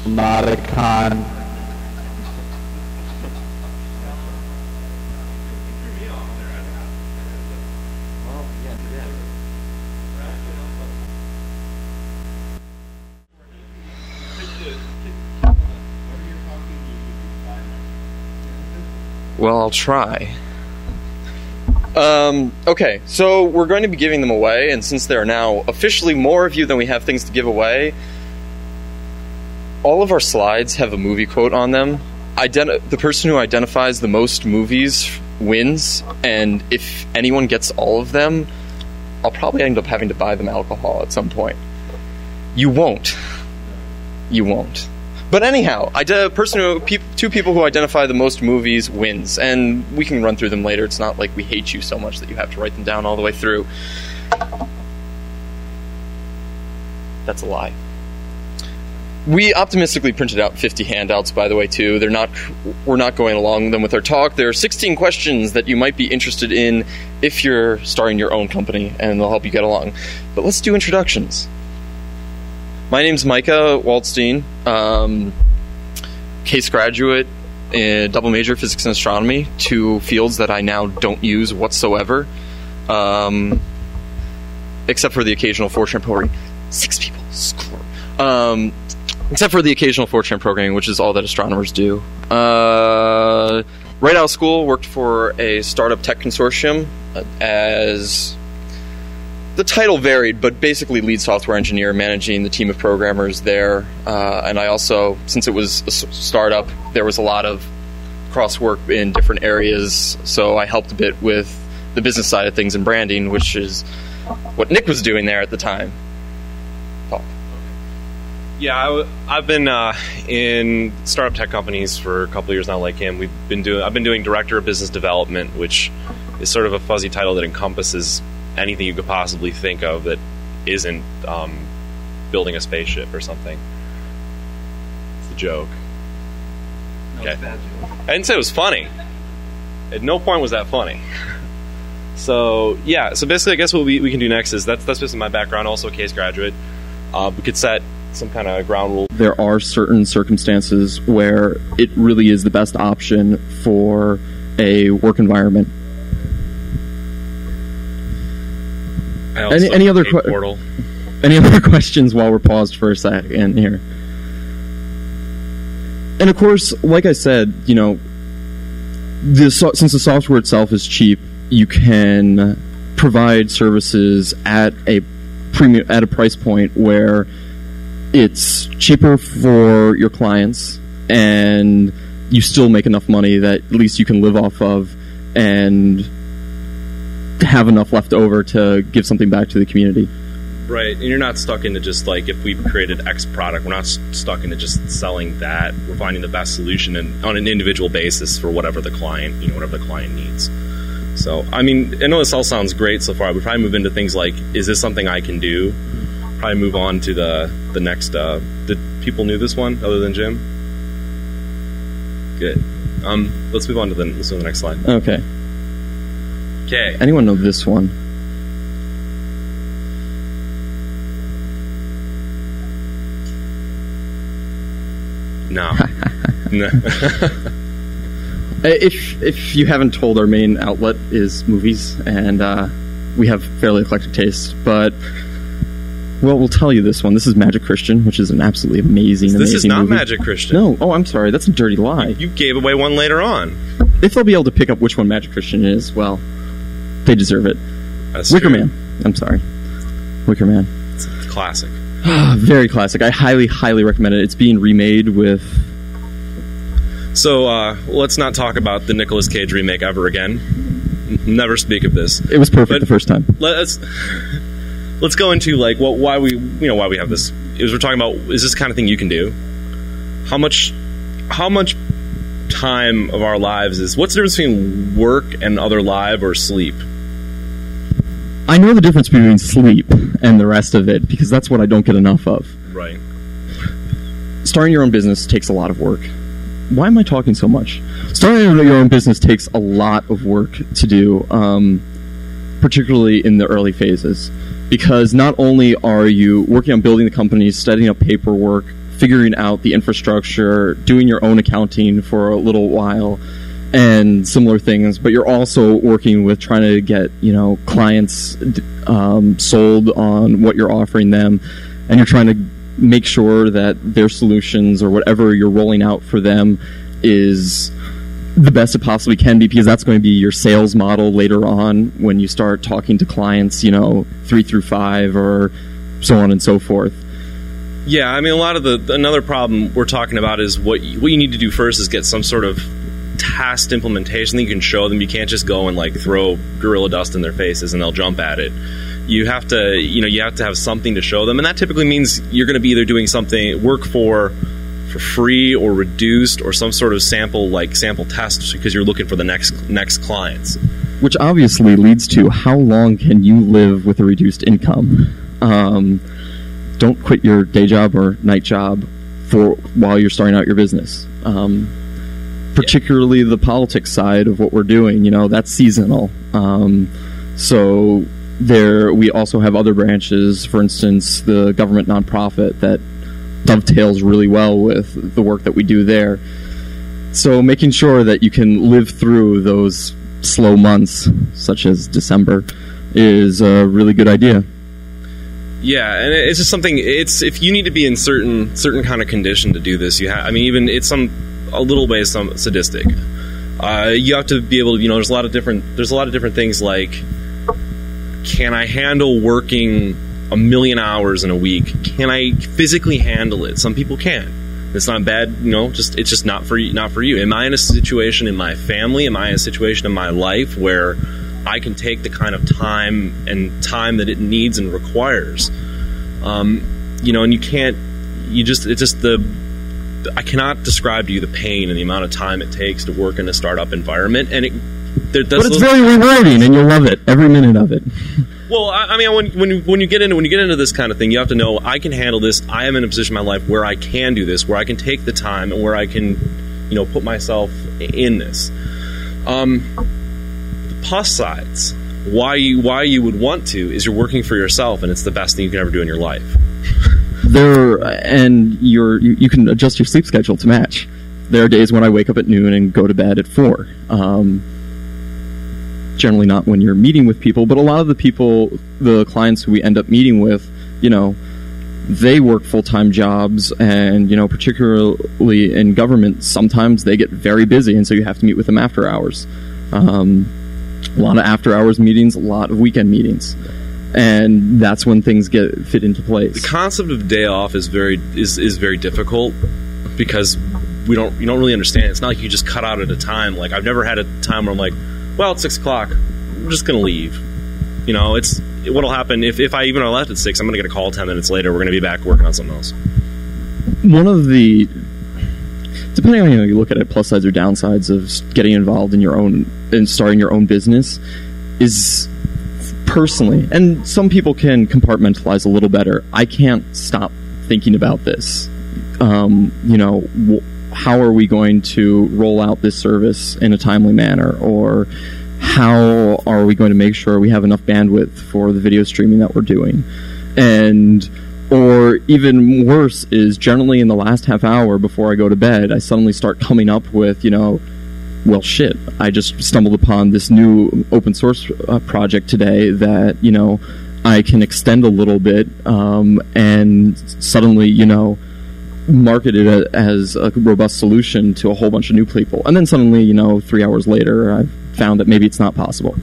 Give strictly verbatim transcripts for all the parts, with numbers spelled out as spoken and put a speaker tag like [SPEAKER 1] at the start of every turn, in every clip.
[SPEAKER 1] not a con.
[SPEAKER 2] Well, I'll try. Um, okay, so we're going to be giving them away, and since there are now officially more of you than we have things to give away, all of our slides have a movie quote on them. Identi- the person who identifies the most movies wins, and if anyone gets all of them, I'll probably end up having to buy them alcohol at some point. You won't. You won't. But anyhow, ide- person who, pe- two people who identify the most movies wins, and we can run through them later. It's not like we hate you so much that you have to write them down all the way through. That's a lie. We optimistically printed out fifty handouts, by the way, too. They're not. We're not going along them with our talk. There are sixteen questions that you might be interested in if you're starting your own company, and they'll help you get along. But let's do introductions. My name's Micah Waldstein, um, case graduate, in double major physics and astronomy, two fields that I now don't use whatsoever, um, except for the occasional four-chan programming. Six people, score. Um, except for the occasional four-chan programming, which is all that astronomers do. Uh, right out of school, worked for a startup tech consortium as... The title varied, but basically lead software engineer, managing the team of programmers there. Uh, and I also, since it was a startup, there was a lot of cross-work in different areas, so I helped a bit with the business side of things and branding, which is what Nick was doing there at the time. Talk.
[SPEAKER 3] Yeah, I w- I've been uh, in startup tech companies for a couple of years now, like him. We've been doing. I've been doing director of business development, which is sort of a fuzzy title that encompasses anything you could possibly think of that isn't um, building a spaceship or something. It's a joke. Okay. I didn't say it was funny. At no point was that funny. So, yeah, so basically I guess what we, we can do next is, that's, that's basically my background, also a case graduate. Uh, we could set some kind of ground rule.
[SPEAKER 4] There are certain circumstances where it really is the best option for a work environment. Any, any other que- any other questions while we're paused for a second here? And of course, like I said, you know, the so- since the software itself is cheap, you can provide services at a premium at a price point where it's cheaper for your clients, and you still make enough money that at least you can live off of, and have enough left over to give something back to the community.
[SPEAKER 3] Right, and you're not stuck into just like, if we've created X product, we're not st- stuck into just selling that. We're finding the best solution and on an individual basis for whatever the client, you know, whatever the client needs. So, I mean, I know this all sounds great so far. I would probably move into things like, is this something I can do? Probably move on to the the next. Uh, did people knew this one other than Jim? Good. Um, let's move on to the let's go to the next slide.
[SPEAKER 4] Okay.
[SPEAKER 3] Okay.
[SPEAKER 4] Anyone know this one?
[SPEAKER 3] No. No.
[SPEAKER 4] if if you haven't told, our main outlet is movies, and uh, we have fairly eclectic taste. But well, we'll tell you this one. This is Magic Christian, which is an absolutely amazing.
[SPEAKER 3] This
[SPEAKER 4] amazing
[SPEAKER 3] is not
[SPEAKER 4] movie.
[SPEAKER 3] Magic Christian.
[SPEAKER 4] No. Oh, I'm sorry. That's a dirty lie.
[SPEAKER 3] You gave away one later on.
[SPEAKER 4] If they'll be able to pick up which one Magic Christian is, well, they deserve it.
[SPEAKER 3] That's
[SPEAKER 4] Wicker
[SPEAKER 3] true.
[SPEAKER 4] Man. I'm sorry. Wicker Man.
[SPEAKER 3] It's a classic.
[SPEAKER 4] Very classic. I highly, highly recommend it. It's being remade with...
[SPEAKER 3] So, uh, let's not talk about the Nicolas Cage remake ever again. Never speak of this.
[SPEAKER 4] It was perfect
[SPEAKER 3] But
[SPEAKER 4] the first time.
[SPEAKER 3] Let's let's go into like what why we you know why we have this. Is we're talking about, is this the kind of thing you can do? How much how much time of our lives is, what's the difference between work and other life or sleep?
[SPEAKER 4] I know the difference between sleep and the rest of it, because that's what I don't get enough of.
[SPEAKER 3] Right.
[SPEAKER 4] Starting your own business takes a lot of work. Why am I talking so much? Starting your own business takes a lot of work to do, um, particularly in the early phases. Because not only are you working on building the company, setting up paperwork, figuring out the infrastructure, doing your own accounting for a little while, and similar things, but you're also working with trying to get, you know, clients um, sold on what you're offering them, and you're trying to make sure that their solutions or whatever you're rolling out for them is the best it possibly can be, because that's going to be your sales model later on when you start talking to clients, you know, three through five or so on and so forth.
[SPEAKER 3] Yeah, I mean, a lot of the another problem we're talking about is what you, what you need to do first is get some sort of tasked implementation that you can show them. You can't just go and like throw gorilla dust in their faces and they'll jump at it. You have to, you know, you have to have something to show them, and that typically means you're going to be either doing something work for for free or reduced or some sort of sample like sample test because you're looking for the next next clients.
[SPEAKER 4] Which obviously leads to how long can you live with a reduced income? Um, don't quit your day job or night job for while you're starting out your business. Um, particularly the politics side of what we're doing, you know, that's seasonal. Um, so there, we also have other branches, for instance, the government nonprofit that dovetails really well with the work that we do there. So making sure that you can live through those slow months, such as December, is a really good idea.
[SPEAKER 3] Yeah, and it's just something. It's if you need to be in certain certain kind of condition to do this, you have. I mean, even it's some a little way some sadistic. Uh, you have to be able to. You know, there's a lot of different. There's a lot of different things like, can I handle working a million hours in a week? Can I physically handle it? Some people can. It's not bad, you know. Just it's just not for you. Not for you. Am I in a situation in my family? Am I in a situation in my life where I can take the kind of time and time that it needs and requires? Um, you know, and you can't. You just it's just the. I cannot describe to you the pain and the amount of time it takes to work in a startup environment, and it. There, that's
[SPEAKER 4] but it's
[SPEAKER 3] those,
[SPEAKER 4] very rewarding, and you'll love it every minute of it.
[SPEAKER 3] Well, I, I mean, when when you, when you get into when you get into this kind of thing, you have to know I can handle this. I am in a position in my life where I can do this, where I can take the time, and where I can, you know, put myself in this. Um, the plus sides, why you why you would want to, is you're working for yourself, and it's the best thing you can ever do in your life.
[SPEAKER 4] There, and you're you, you can adjust your sleep schedule to match. There are days when I wake up at noon and go to bed at four. Um, generally not when you're meeting with people, but a lot of the people, the clients who we end up meeting with, you know, they work full-time jobs, and, you know, particularly in government, sometimes they get very busy, and so you have to meet with them after hours. Um, a lot of after-hours meetings, a lot of weekend meetings. And that's when things get fit into place.
[SPEAKER 3] The concept of day off is very is, is very difficult because we don't you don't really understand. It's not like you just cut out at a time. Like, I've never had a time where I'm like, well, it's six o'clock. I'm just going to leave. You know, it's what'll happen if, if I even are left at six, I'm going to get a call ten minutes later. We're going to be back working on something else.
[SPEAKER 4] One of the, depending on how you look at it, plus sides or downsides of getting involved in your own, and starting your own business is personally, and some people can compartmentalize a little better. I can't stop thinking about this. Um, you know, w- how are we going to roll out this service in a timely manner, or how are we going to make sure we have enough bandwidth for the video streaming that we're doing? And or even worse is generally in the last half hour before I go to bed, I suddenly start coming up with, you know, well, shit, I just stumbled upon this new open source uh, project today that, you know, I can extend a little bit, um, and suddenly, you know, market it as a robust solution to a whole bunch of new people. And then suddenly, you know, three hours later, I've found that maybe it's not possible.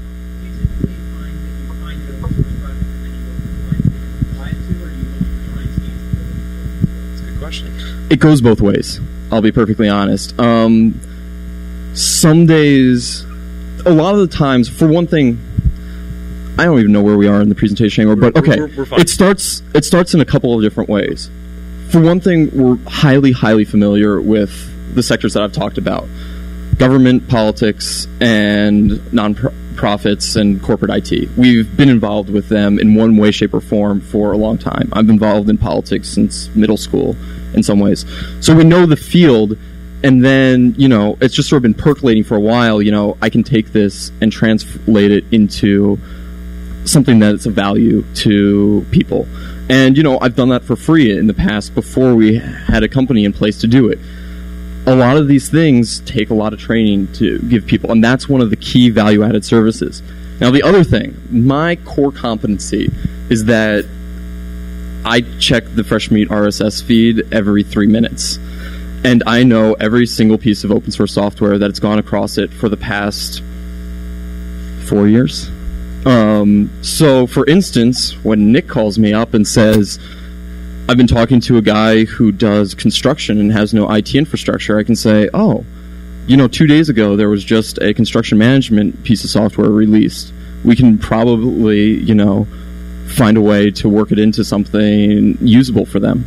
[SPEAKER 3] That's a good question.
[SPEAKER 4] It goes both ways, I'll be perfectly honest. Um, some days, a lot of the times, for one thing, I don't even know where we are in the presentation anymore, but okay,
[SPEAKER 3] we're, we're fine.
[SPEAKER 4] it starts it starts in a couple of different ways. For one thing, we're highly, highly familiar with the sectors that I've talked about. Government, politics, and non-profits and corporate I T. We've been involved with them in one way, shape, or form for a long time. I've been involved in politics since middle school in some ways. So we know the field, and then, you know, it's just sort of been percolating for a while. You know, I can take this and translate it into something that's of value to people. And, you know, I've done that for free in the past before we had a company in place to do it. A lot of these things take a lot of training to give people, and that's one of the key value-added services. Now, the other thing, my core competency is that I check the Fresh Meat R S S feed every three minutes. And I know every single piece of open source software that's gone across it for the past four years. Um, so, for instance, when Nick calls me up and says, I've been talking to a guy who does construction and has no I T infrastructure, I can say, oh, you know, two days ago there was just a construction management piece of software released. We can probably, you know, find a way to work it into something usable for them.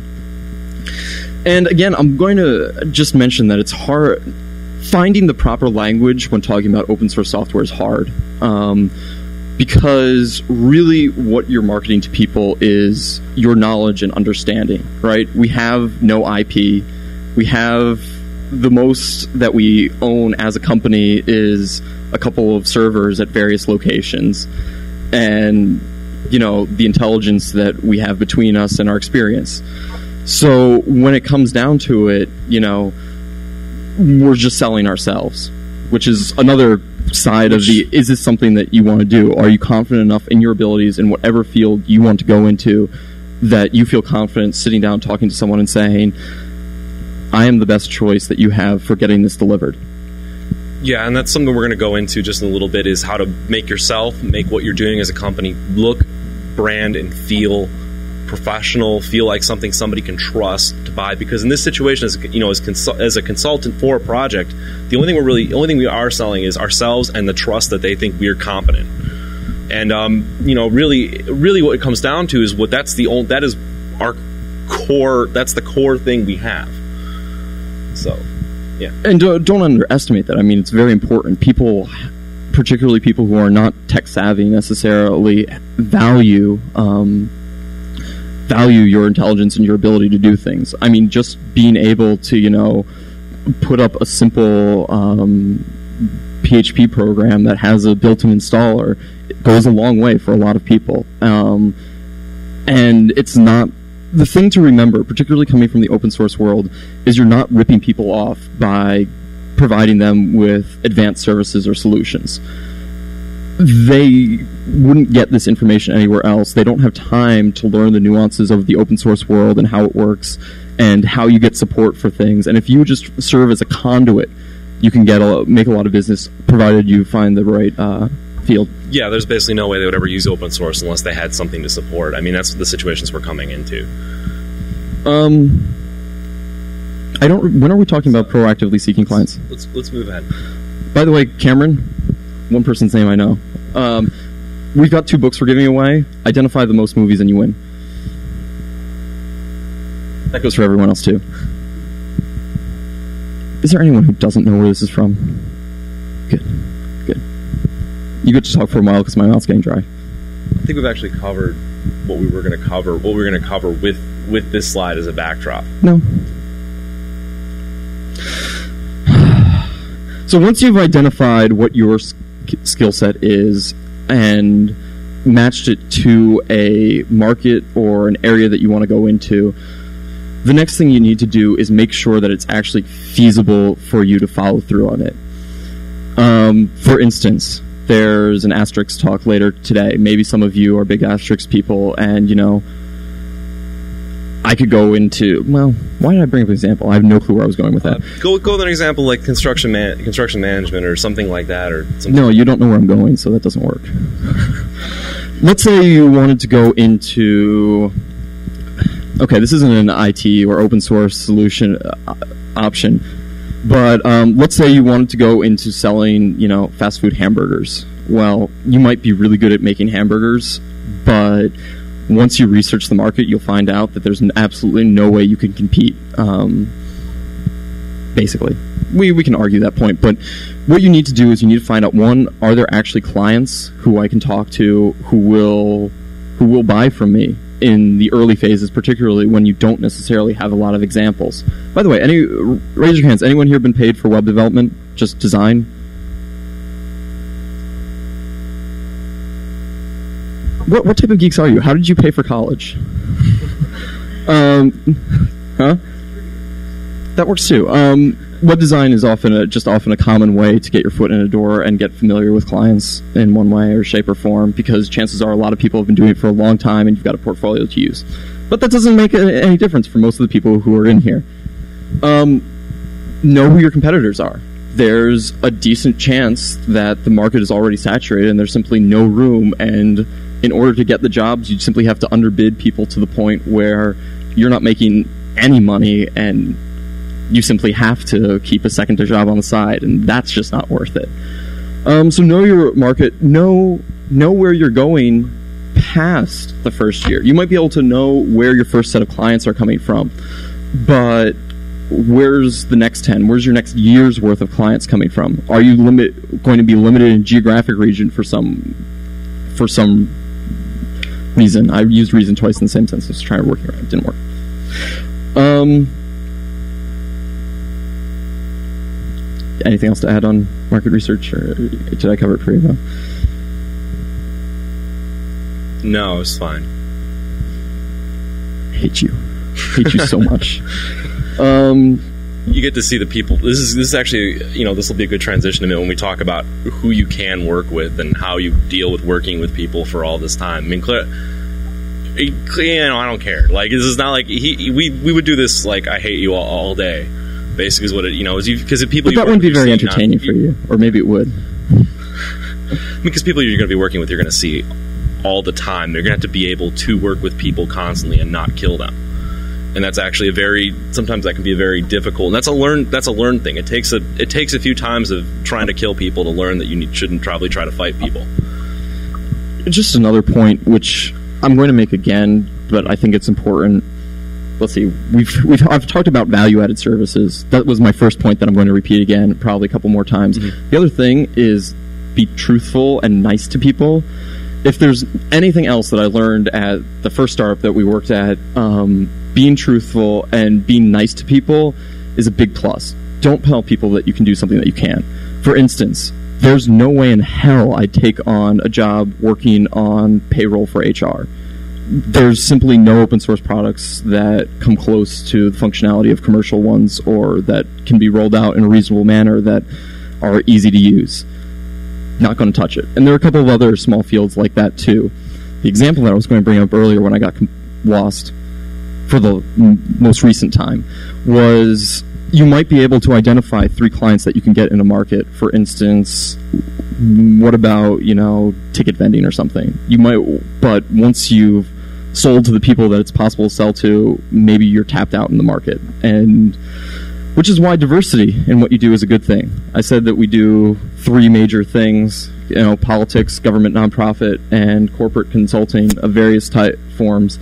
[SPEAKER 4] And again, I'm going to just mention that it's hard. Finding the proper language when talking about open source software is hard. Um, Because really what you're marketing to people is your knowledge and understanding, right? We have no I P. We have the most that we own as a company is a couple of servers at various locations. And, you know, the intelligence that we have between us and our experience. So when it comes down to it, you know, we're just selling ourselves, which is another side of the, is this something that you want to do? Are you confident enough in your abilities in whatever field you want to go into that you feel confident sitting down talking to someone and saying, I am the best choice that you have for getting this delivered?
[SPEAKER 3] Yeah, and that's something we're going to go into just in a little bit, is how to make yourself, make what you're doing as a company look, brand, and feel professional, feel like something somebody can trust to buy. Because in this situation, as you know, as, consul- as a consultant for a project, the only thing we're really, the only thing we are selling is ourselves and the trust that they think we are competent. And um, you know, really, really, what it comes down to is what that's the only, that is our core. That's the core thing we have. So, yeah.
[SPEAKER 4] And uh, don't underestimate that. I mean, it's very important. People, particularly people who are not tech savvy necessarily, value. Um, value your intelligence and your ability to do things. I mean, just being able to, you know, put up a simple um, P H P program that has a built-in installer goes a long way for a lot of people. Um, and it's not... The thing to remember, particularly coming from the open source world, is you're not ripping people off by providing them with advanced services or solutions. They wouldn't get this information anywhere else. They don't have time to learn the nuances of the open source world and how it works and how you get support for things. And if you just serve as a conduit, you can get a, make a lot of business, provided you find the right uh, field.
[SPEAKER 3] Yeah, there's basically no way they would ever use open source unless they had something to support. I mean, that's the situations we're coming into.
[SPEAKER 4] Um, I don't. When are we talking about proactively seeking clients?
[SPEAKER 3] Let's let's move ahead.
[SPEAKER 4] By the way, Cameron, one person's name I know. Um, we've got two books we're giving away. Identify the most movies and you win. That goes for everyone else too. Is there anyone who doesn't know where this is from? Good, good. You get to talk for a while because my mouth's getting dry.
[SPEAKER 3] I think we've actually covered what we were going to cover. What we were going to cover with with this slide as a backdrop.
[SPEAKER 4] No. So once you've identified what your sk- skill set is and matched it to a market or an area that you want to go into, the next thing you need to do is make sure that it's actually feasible for you to follow through on it. Um, for instance, there's an Asterix talk later today. Maybe some of you are big Asterix people, and, you know, I could go into, well, why did I bring up an example? I have no clue where I was going with that.
[SPEAKER 3] Uh, go go with an example like construction man, construction management or something like that. Or something.
[SPEAKER 4] No, you don't know where I'm going, so that doesn't work. Let's say you wanted to go into... Okay, this isn't an I T or open source solution uh, option, but um, let's say you wanted to go into selling, you know, fast food hamburgers. Well, you might be really good at making hamburgers, but once you research the market, you'll find out that there's absolutely no way you can compete. Um, basically, we we can argue that point, but what you need to do is you need to find out, one, are there actually clients who I can talk to who will who will buy from me in the early phases, particularly when you don't necessarily have a lot of examples. By the way, any raise your hands. Anyone here been paid for web development? Just design? What what type of geeks are you? How did you pay for college? Um, huh? That works too. Um, web design is often a, just often a common way to get your foot in a door and get familiar with clients in one way or shape or form, because chances are a lot of people have been doing it for a long time and you've got a portfolio to use. But that doesn't make a, any difference for most of the people who are in here. Um, know who your competitors are. There's a decent chance that the market is already saturated and there's simply no room, and in order to get the jobs, you simply have to underbid people to the point where you're not making any money and you simply have to keep a second job on the side, and that's just not worth it. Um, so know your market, know, know where you're going past the first year. You might be able to know where your first set of clients are coming from, but where's the next ten? Where's your next year's worth of clients coming from? Are you limit going to be limited in geographic region for some for some reason? I used reason twice in the same sentence. I was trying to work it around. It didn't work. Um, anything else to add on market research, or did I cover it pretty well?
[SPEAKER 3] No, it's fine.
[SPEAKER 4] I hate you. I hate you so much. Um,
[SPEAKER 3] you get to see the people. This is this is actually, you know, this will be a good transition to when we talk about who you can work with and how you deal with working with people for all this time. I mean, clear, you know, I don't care. Like, this is not like he, we we would do this like I hate you all, all day. Basically, is what it, you know, is because people.
[SPEAKER 4] But that wouldn't be very entertaining for you, or maybe it would.
[SPEAKER 3] Because people you're going to be working with, you're going to see all the time. They're going to have to be able to work with people constantly and not kill them. And that's actually a very, sometimes that can be a very difficult, and that's a learn that's a learned thing. It takes a it takes a few times of trying to kill people to learn that you need, shouldn't probably try to fight people.
[SPEAKER 4] Just another point, which I'm going to make again, but I think it's important. Let's see, we've we've I've talked about value-added services. That was my first point that I'm going to repeat again, probably a couple more times. Mm-hmm. The other thing is be truthful and nice to people. If there's anything else that I learned at the first startup that we worked at, um, being truthful and being nice to people is a big plus. Don't tell people that you can do something that you can't. For instance, there's no way in hell I'd take on a job working on payroll for H R. There's simply no open source products that come close to the functionality of commercial ones, or that can be rolled out in a reasonable manner that are easy to use. Not going to touch it. And there are a couple of other small fields like that too. The example that I was going to bring up earlier when I got com- lost for the m- most recent time was you might be able to identify three clients that you can get in a market. For instance, what about, you know, ticket vending or something? You might, but once you've sold to the people that it's possible to sell to, maybe you're tapped out in the market. And which is why diversity in what you do is a good thing. I said that we do three major things, you know, politics, government, nonprofit, and corporate consulting of various type forms.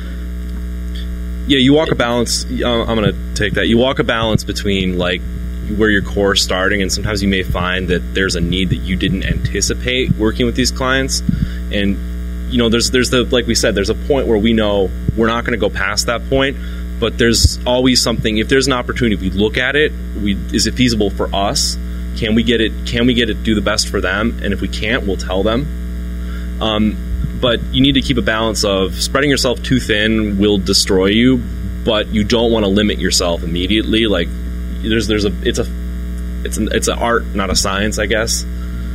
[SPEAKER 3] Yeah, you walk a balance. Uh, I'm going to take that. You walk a balance between, like, where your core is starting, and sometimes you may find that there's a need that you didn't anticipate working with these clients. And, you know, there's, there's the, like we said, there's a point where we know we're not going to go past that point. But there's always something. If there's an opportunity, we look at it. We is it feasible for us? Can we get it? Can we get it? Do the best for them? And if we can't, we'll tell them. Um, but you need to keep a balance of spreading yourself too thin will destroy you, but you don't want to limit yourself immediately. Like there's there's a it's a it's an it's an art, not a science, I guess.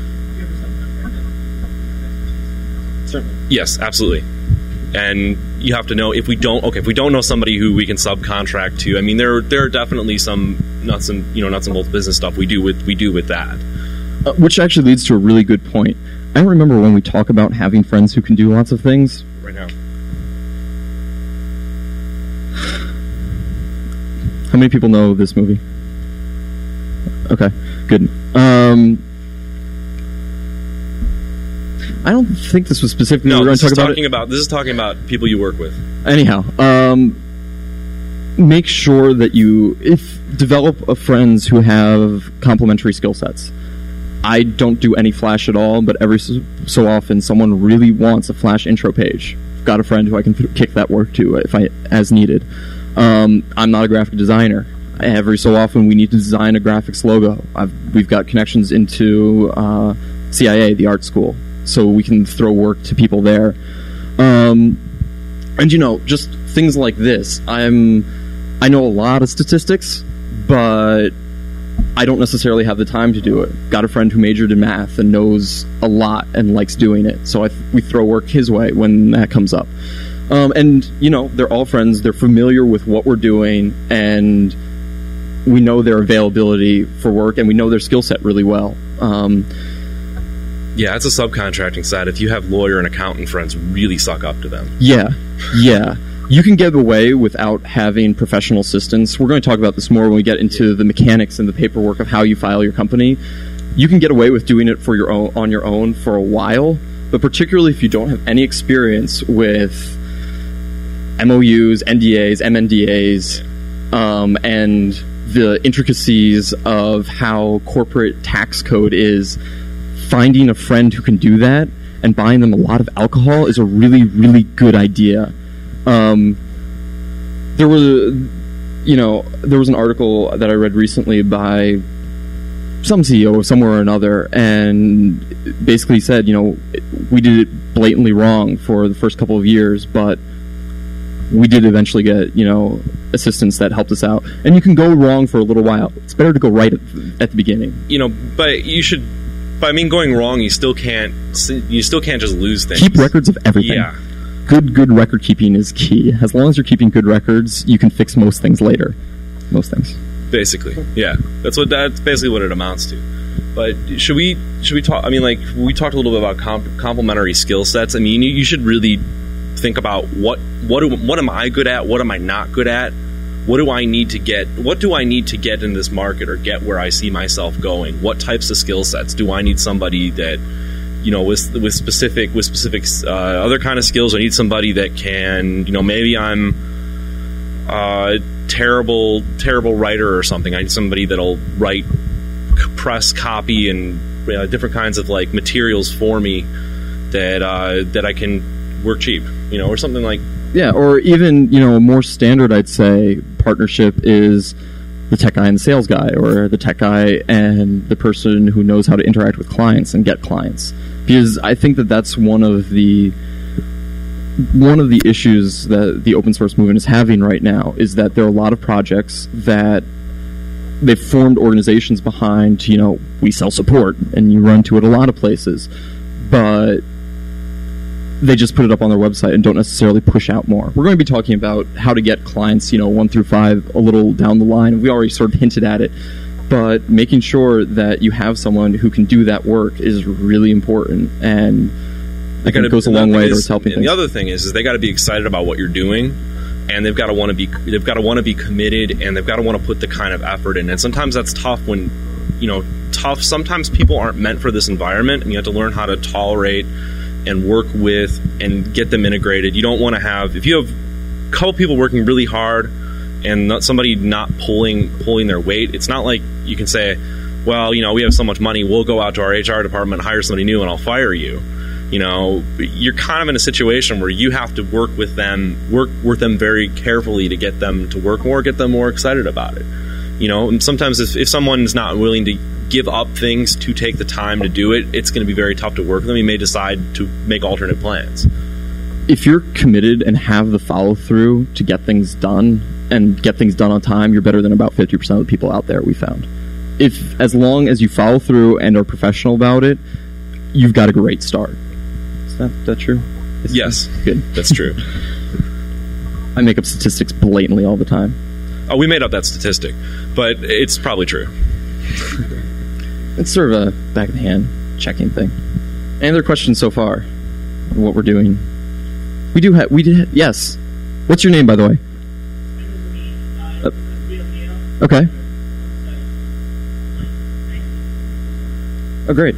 [SPEAKER 3] Certainly. Yes, absolutely. And you have to know if we don't okay if we don't know somebody who we can subcontract to. I mean, there there are definitely some nuts and you know nuts and bolts business stuff we do with we do with that.
[SPEAKER 4] Uh, which actually leads to a really good point. I remember when we talk about having friends who can do lots of things.
[SPEAKER 3] Right now.
[SPEAKER 4] How many people know this movie? Okay, good. Um, I don't think this was specifically.
[SPEAKER 3] No,
[SPEAKER 4] we're going
[SPEAKER 3] this
[SPEAKER 4] to talk
[SPEAKER 3] is
[SPEAKER 4] about
[SPEAKER 3] talking
[SPEAKER 4] it.
[SPEAKER 3] about this is talking about people you work with.
[SPEAKER 4] Anyhow, um, make sure that you if develop a friends who have complementary skill sets. I don't do any Flash at all, but every so, so often someone really wants a Flash intro page. I've got a friend who I can th- kick that work to if I as needed. Um, I'm not a graphic designer. Every so often we need to design a graphics logo. I've, we've got connections into uh, C I A, the art school, so we can throw work to people there. Um, and, you know, just things like this. I'm I know a lot of statistics, but I don't necessarily have the time to do it. Got a friend who majored in math and knows a lot and likes doing it, so I th- we throw work his way when that comes up. Um, and, you know, they're all friends, they're familiar with what we're doing, and we know their availability for work, and we know their skill set really well. Um,
[SPEAKER 3] yeah, it's a subcontracting side. If you have lawyer and accountant friends, really suck up to them.
[SPEAKER 4] Yeah, yeah. You can get away without having professional assistance. We're going to talk about this more when we get into the mechanics and the paperwork of how you file your company. You can get away with doing it for your own, on your own for a while, but particularly if you don't have any experience with M O Us, N D As, M N D As, um, and the intricacies of how corporate tax code is, finding a friend who can do that and buying them a lot of alcohol is a really, really good idea. Um, there was, you know, there was an article that I read recently by some C E O somewhere or another, and basically said, you know, we did it blatantly wrong for the first couple of years, but we did eventually get, you know, assistance that helped us out. And you can go wrong for a little while. It's better to go right at, at the beginning.
[SPEAKER 3] You know, but you should. But I mean, going wrong, you still can't. You still can't just lose things.
[SPEAKER 4] Keep records of everything.
[SPEAKER 3] Yeah.
[SPEAKER 4] Good, good record keeping is key. As long as you're keeping good records, you can fix most things later. Most things.
[SPEAKER 3] Basically, yeah. That's what that's basically what it amounts to. But should we should we talk? I mean, like we talked a little bit about comp- complementary skill sets. I mean, you, you should really think about what what do, what am I good at? What am I not good at? What do I need to get? What do I need to get in this market or get where I see myself going? What types of skill sets do I need? Somebody that, you know, with with specific with specific uh, other kind of skills. I need somebody that can, you know, maybe I'm a terrible terrible writer or something. I need somebody that'll write press copy and uh, different kinds of like materials for me that uh, that I can work cheap, you know, or something like.
[SPEAKER 4] Yeah, or even, you know, more standard, I'd say, partnership is the tech guy and the sales guy, or the tech guy and the person who knows how to interact with clients and get clients. Because I think that that's one of the one of the issues that the open source movement is having right now, is that there are a lot of projects that they've formed organizations behind, you know, we sell support, and you run to it a lot of places, but they just put it up on their website and don't necessarily push out more. We're going to be talking about how to get clients, you know, one through five a little down the line. We already sort of hinted at it, but making sure that you have someone who can do that work is really important, and I think it goes a long way towards helping things.
[SPEAKER 3] The other thing is, is they got to be excited about what you're doing, and they've got to want to be they've got to want to be committed, and they've got to want to put the kind of effort in. And sometimes that's tough when, you know, tough. Sometimes people aren't meant for this environment, and you have to learn how to tolerate and work with and get them integrated. You don't want to have, if you have a couple people working really hard and not somebody not pulling pulling their weight, it's not like you can say, well, you know, we have so much money, we'll go out to our H R department, hire somebody new, and I'll fire you. You know, you're kind of in a situation where you have to work with them, work with them very carefully to get them to work more, get them more excited about it. You know, and sometimes if, if someone's not willing to give up things to take the time to do it, it's going to be very tough to work with them. You may decide to make alternate plans.
[SPEAKER 4] If you're committed and have the follow-through to get things done and get things done on time, you're better than about fifty percent of the people out there, we found. If, as long as you follow through and are professional about it, you've got a great start. Is that, that true? Is
[SPEAKER 3] yes.
[SPEAKER 4] That good?
[SPEAKER 3] That's true.
[SPEAKER 4] I make up statistics blatantly all the time.
[SPEAKER 3] Oh, we made up that statistic, but it's probably true.
[SPEAKER 4] It's sort of a back of the hand checking thing. Any other questions so far? What we're doing? We do have. We did. Ha- yes. What's your name, by the way? Uh, okay. Oh, great.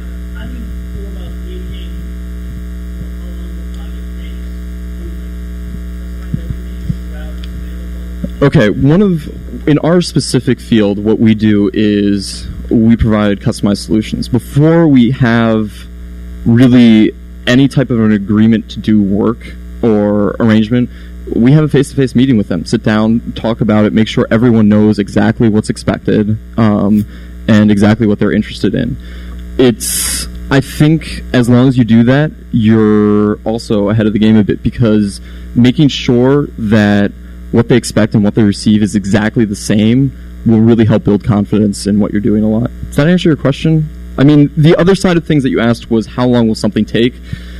[SPEAKER 4] Okay. One of in our specific field, what we do is we provide customized solutions. Before we have really any type of an agreement to do work or arrangement, we have a face-to-face meeting with them. Sit down, talk about it, make sure everyone knows exactly what's expected, um, and exactly what they're interested in. It's, I think, as long as you do that, you're also ahead of the game a bit, because making sure that what they expect and what they receive is exactly the same will really help build confidence in what you're doing a lot. Does that answer your question? I mean, the other side of things that you asked was how long will something take?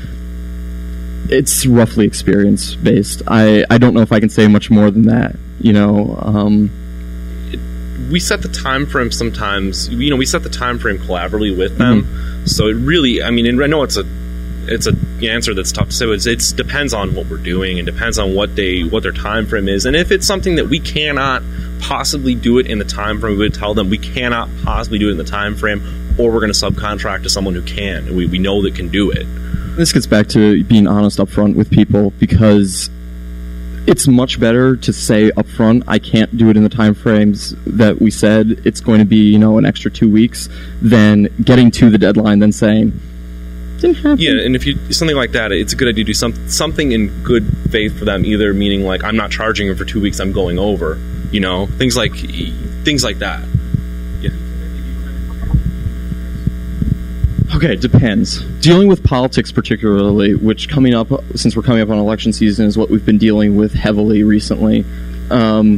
[SPEAKER 4] It's roughly experience based. I, I don't know if I can say much more than that. You know, um,
[SPEAKER 3] we set the time frame sometimes. You know, we set the time frame collaboratively with them. Mm-hmm. So it really, I mean, and I know it's a it's a answer that's tough to say. But it's, it's depends on what we're doing and depends on what they what their time frame is. And if it's something that we cannot possibly do it in the time frame, we would tell them we cannot possibly do it in the time frame, or we're going to subcontract to someone who can, and we, we know that can do it.
[SPEAKER 4] This gets back to being honest up front with people, because it's much better to say up front, I can't do it in the time frames that we said, it's going to be, you know, an extra two weeks, than getting to the deadline, then saying, didn't happen.
[SPEAKER 3] Yeah, and if you something like that, it's a good idea to do some, something in good faith for them, either meaning like, I'm not charging them for two weeks, I'm going over, you know, things like things like that. Yeah.
[SPEAKER 4] Okay, it depends. Dealing with politics particularly, which coming up, since we're coming up on election season, is what we've been dealing with heavily recently. Um,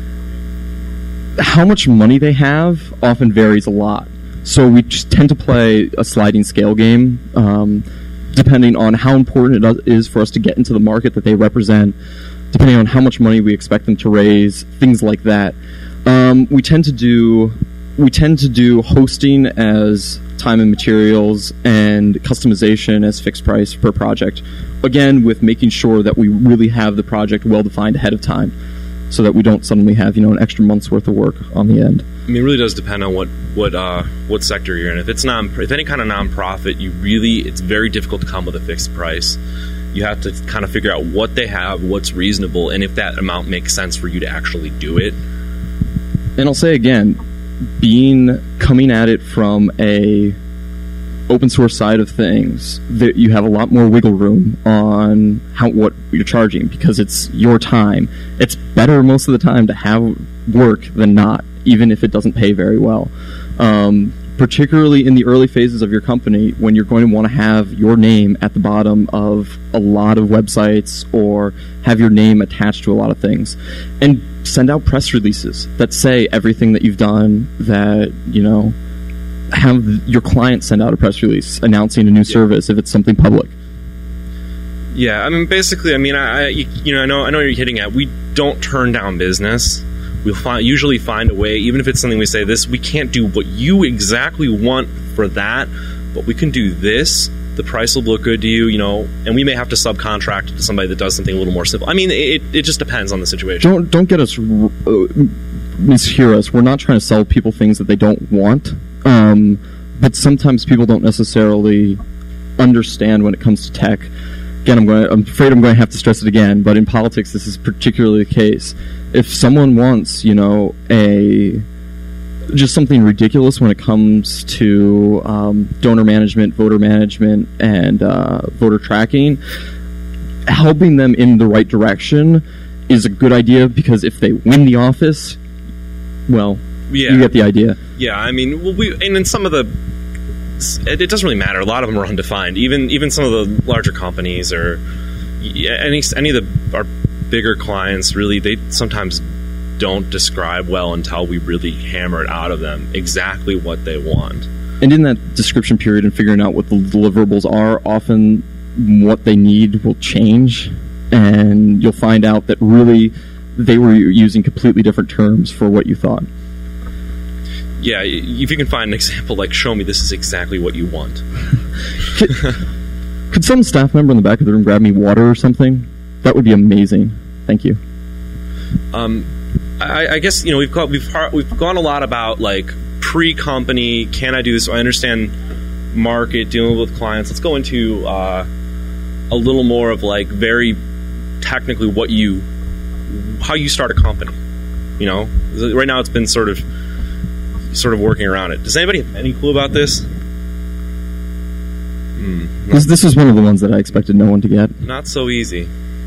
[SPEAKER 4] how much money they have often varies a lot. So we just tend to play a sliding scale game, um, depending on how important it is for us to get into the market that they represent, depending on how much money we expect them to raise, things like that. Um, we tend to do we tend to do hosting as time and materials, and customization as fixed price per project. Again, with making sure that we really have the project well defined ahead of time, so that we don't suddenly have, you know, an extra month's worth of work on the end.
[SPEAKER 3] I mean, it really does depend on what what uh, what sector you're in. If it's non, if any kind of nonprofit, you really it's very difficult to come with a fixed price. You have to kind of figure out what they have, what's reasonable, and if that amount makes sense for you to actually do it.
[SPEAKER 4] And I'll say again, being coming at it from a open source side of things, that you have a lot more wiggle room on how what you're charging, because it's your time. It's better most of the time to have work than not, even if it doesn't pay very well. Um, particularly in the early phases of your company, when you're going to want to have your name at the bottom of a lot of websites, or have your name attached to a lot of things. And send out press releases that say everything that you've done, that, you know, have your client send out a press release announcing a new yeah. service if it's something public.
[SPEAKER 3] Yeah, I mean, basically, I mean, I, I you know, I know, I know what you're hitting at. We don't turn down business. We'll find, usually find a way, even if it's something we say, this, we can't do what you exactly want for that, but we can do this. The price will look good to you, you know, and we may have to subcontract to somebody that does something a little more simple. I mean, it it just depends on the situation.
[SPEAKER 4] Don't don't get us uh, mishear us. We're not trying to sell people things that they don't want, um, but sometimes people don't necessarily understand when it comes to tech. Again, I'm going. I'm afraid I'm going to have to stress it again, but in politics, this is particularly the case. If someone wants, you know, a just something ridiculous when it comes to um, donor management, voter management, and uh, voter tracking, helping them in the right direction is a good idea, because if they win the office, well, yeah. you get the idea.
[SPEAKER 3] Yeah, I mean, well, we and in some of the, it, it doesn't really matter. A lot of them are undefined. Even even some of the larger companies, or any any of the our bigger clients, really, they sometimes don't describe well until we really hammer it out of them exactly what they want.
[SPEAKER 4] And in that description period and figuring out what the deliverables are, often what they need will change, and you'll find out that really they were using completely different terms for what you thought.
[SPEAKER 3] Yeah, if you can find an example, like, show me this is exactly what you want.
[SPEAKER 4] could, could some staff member in the back of the room grab me water or something? That would be amazing. Thank you.
[SPEAKER 3] Um, I, I guess, you know, we've got, we've we've gone a lot about, like, pre-company, can I do this? So I understand market, dealing with clients. Let's go into uh, a little more of, like, very technically what you, how you start a company. You know, right now it's been sort of sort of working around it. Does anybody have any clue about this?
[SPEAKER 4] Hmm. This, this is one of the ones that I expected no one to get.
[SPEAKER 3] Not so easy.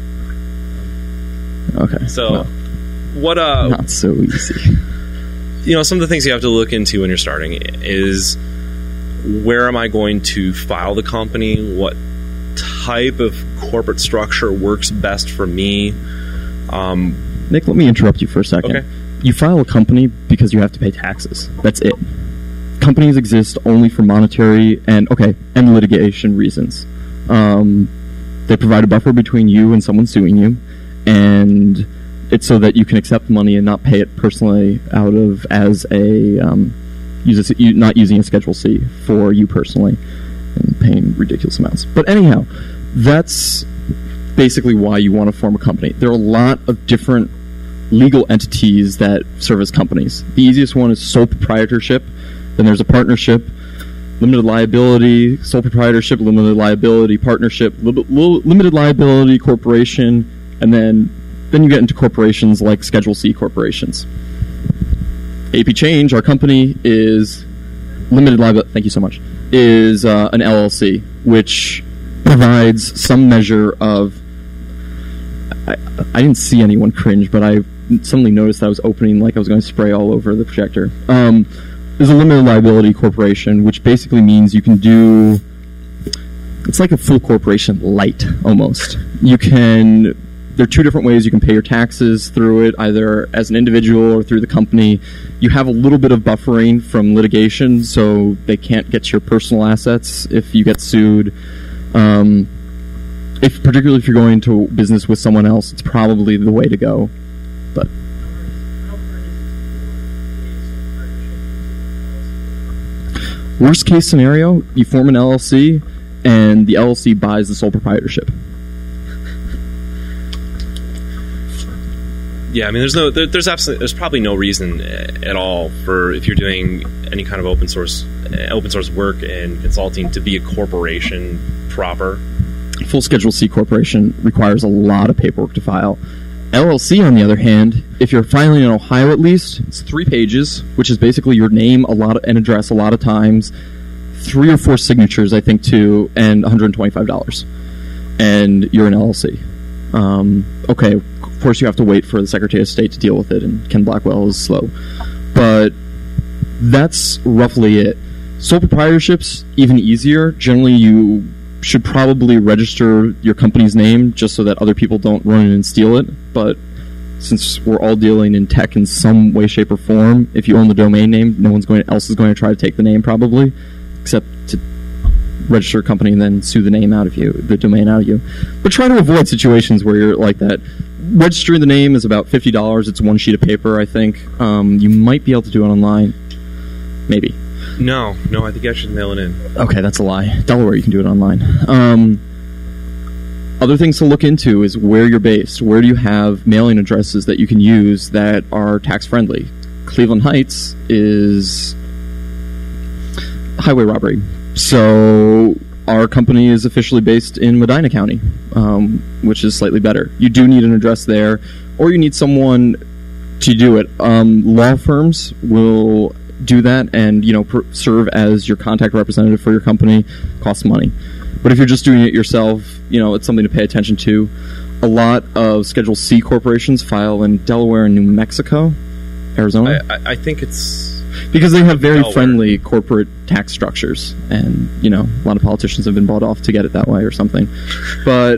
[SPEAKER 4] Okay.
[SPEAKER 3] So,
[SPEAKER 4] well,
[SPEAKER 3] what? Uh,
[SPEAKER 4] not so easy.
[SPEAKER 3] You know, some of the things you have to look into when you're starting is, where am I going to file the company? What type of corporate structure works best for me. Um,
[SPEAKER 4] Nick, let me interrupt you for a second.
[SPEAKER 3] Okay.
[SPEAKER 4] You file a company because you have to pay taxes. That's it. Companies exist only for monetary and, okay, and litigation reasons. Um, they provide a buffer between you and someone suing you, and it's so that you can accept money and not pay it personally out of as a, um, use a, not using a Schedule C for you personally and paying ridiculous amounts. But anyhow, that's basically why you want to form a company. There are a lot of different legal entities that serve as companies. The easiest one is sole proprietorship. Then there's a partnership, limited liability, sole proprietorship, limited liability, partnership, li- li- limited liability corporation, and then then you get into corporations like Schedule C corporations. A P Change, our company, is limited liability. Thank you so much. Is uh, an L L C, which provides some measure of. I, I didn't see anyone cringe, but I suddenly noticed that I was opening like I was going to spray all over the projector. Um, there's a limited liability corporation, which basically means you can do. It's like a full corporation light, almost. You can. There are two different ways you can pay your taxes through it, either as an individual or through the company. You have a little bit of buffering from litigation, so they can't get your personal assets if you get sued. Um, if particularly if you're going to business with someone else, it's probably the way to go. But worst case scenario, you form an L L C, and the L L C buys the sole proprietorship.
[SPEAKER 3] Yeah, I mean, there's no, there, there's absolutely, there's probably no reason at all for if you're doing any kind of open source, uh, open source work and consulting to be a corporation proper.
[SPEAKER 4] Full Schedule C corporation requires a lot of paperwork to file. L L C, on the other hand, if you're filing in Ohio at least, it's three pages, which is basically your name, a lot of, and address a lot of times, three or four signatures, I think, too, and one hundred twenty-five dollars, and you're an L L C. Um, okay, of course you have to wait for the Secretary of State to deal with it, and Ken Blackwell is slow. But that's roughly it. Sole proprietorships, even easier. Generally, you should probably register your company's name just so that other people don't run in and steal it. But since we're all dealing in tech in some way, shape, or form, if you own the domain name, no one's going to, else is going to try to take the name probably, except to register a company and then sue the name out of you, the domain out of you. But try to avoid situations where you're like that. Registering the name is about fifty dollars. It's one sheet of paper, I think. Um, you might be able to do it online. Maybe.
[SPEAKER 3] No, no, I think you should mail it in.
[SPEAKER 4] Okay, that's a lie. Delaware, you can do it online. Um, other things to look into is where you're based. Where do you have mailing addresses that you can use that are tax-friendly? Cleveland Heights is highway robbery. So our company is officially based in Medina County, um, which is slightly better. You do need an address there, or you need someone to do it. Um, law firms will do that and, you know, per- serve as your contact representative for your company. Costs money. But if you're just doing it yourself, you know, it's something to pay attention to. A lot of Schedule C corporations file in Delaware and New Mexico, Arizona.
[SPEAKER 3] I, I, I think it's...
[SPEAKER 4] Because they have very
[SPEAKER 3] Delaware.
[SPEAKER 4] friendly corporate tax structures, and, you know, a lot of politicians have been bought off to get it that way or something. But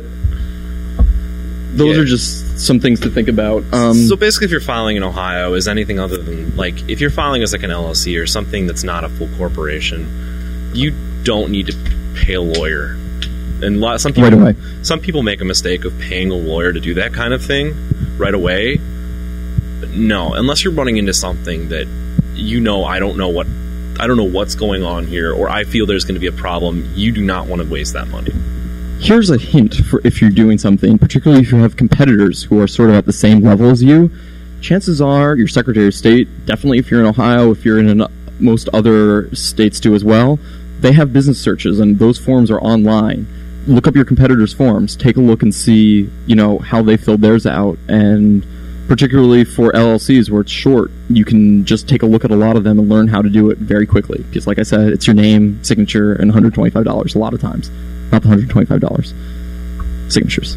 [SPEAKER 4] those
[SPEAKER 3] Yeah.
[SPEAKER 4] are just some things to think about. Um,
[SPEAKER 3] so basically, if you're filing in Ohio, is anything other than, like, if you're filing as like an L L C or something that's not a full corporation, you don't need to pay a lawyer. And lot, some people,
[SPEAKER 4] Right away.
[SPEAKER 3] some people make a mistake of paying a lawyer to do that kind of thing right away. But no, unless you're running into something that you know, I don't know what, I don't know what's going on here, or I feel there's going to be a problem. You do not want to waste that money.
[SPEAKER 4] Here's a hint for if you're doing something, particularly if you have competitors who are sort of at the same level as you. Chances are your Secretary of State, definitely if you're in Ohio, if you're in an, most other states too as well, they have business searches, and those forms are online. Look up your competitors' forms, take a look and see, you know, how they filled theirs out, and particularly for L L Cs where it's short, you can just take a look at a lot of them and learn how to do it very quickly. Because like I said, it's your name, signature, and one hundred twenty-five dollars a lot of times. Not the one hundred twenty-five dollars. Signatures.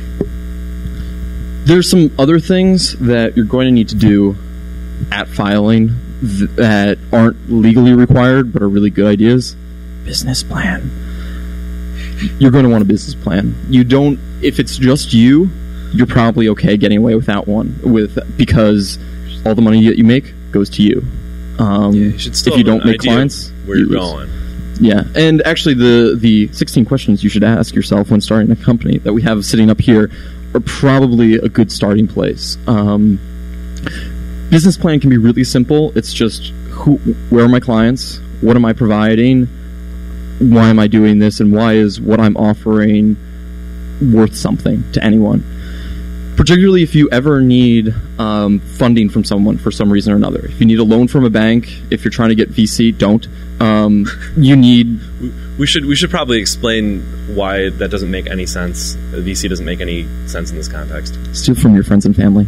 [SPEAKER 4] There's some other things that you're going to need to do at filing th- that aren't legally required but are really good ideas. Business plan. you're going to want a business plan. You don't, if it's just you, you're probably okay getting away without one, with because all the money that you make goes to you. Um,
[SPEAKER 3] yeah, you should still
[SPEAKER 4] if you
[SPEAKER 3] have
[SPEAKER 4] don't
[SPEAKER 3] an
[SPEAKER 4] make
[SPEAKER 3] idea
[SPEAKER 4] clients,
[SPEAKER 3] where
[SPEAKER 4] you
[SPEAKER 3] you're
[SPEAKER 4] lose.
[SPEAKER 3] going.
[SPEAKER 4] Yeah, and actually the the sixteen questions you should ask yourself when starting a company that we have sitting up here are probably a good starting place. Um, business plan can be really simple. It's just who, where are my clients? What am I providing? Why am I doing this? And why is what I'm offering worth something to anyone? Particularly if you ever need um, funding from someone for some reason or another. If you need a loan from a bank, if you're trying to get V C, don't. Um, you need...
[SPEAKER 3] We should we should probably explain why that doesn't make any sense. V C doesn't make any sense in this context.
[SPEAKER 4] Steal from your friends and family.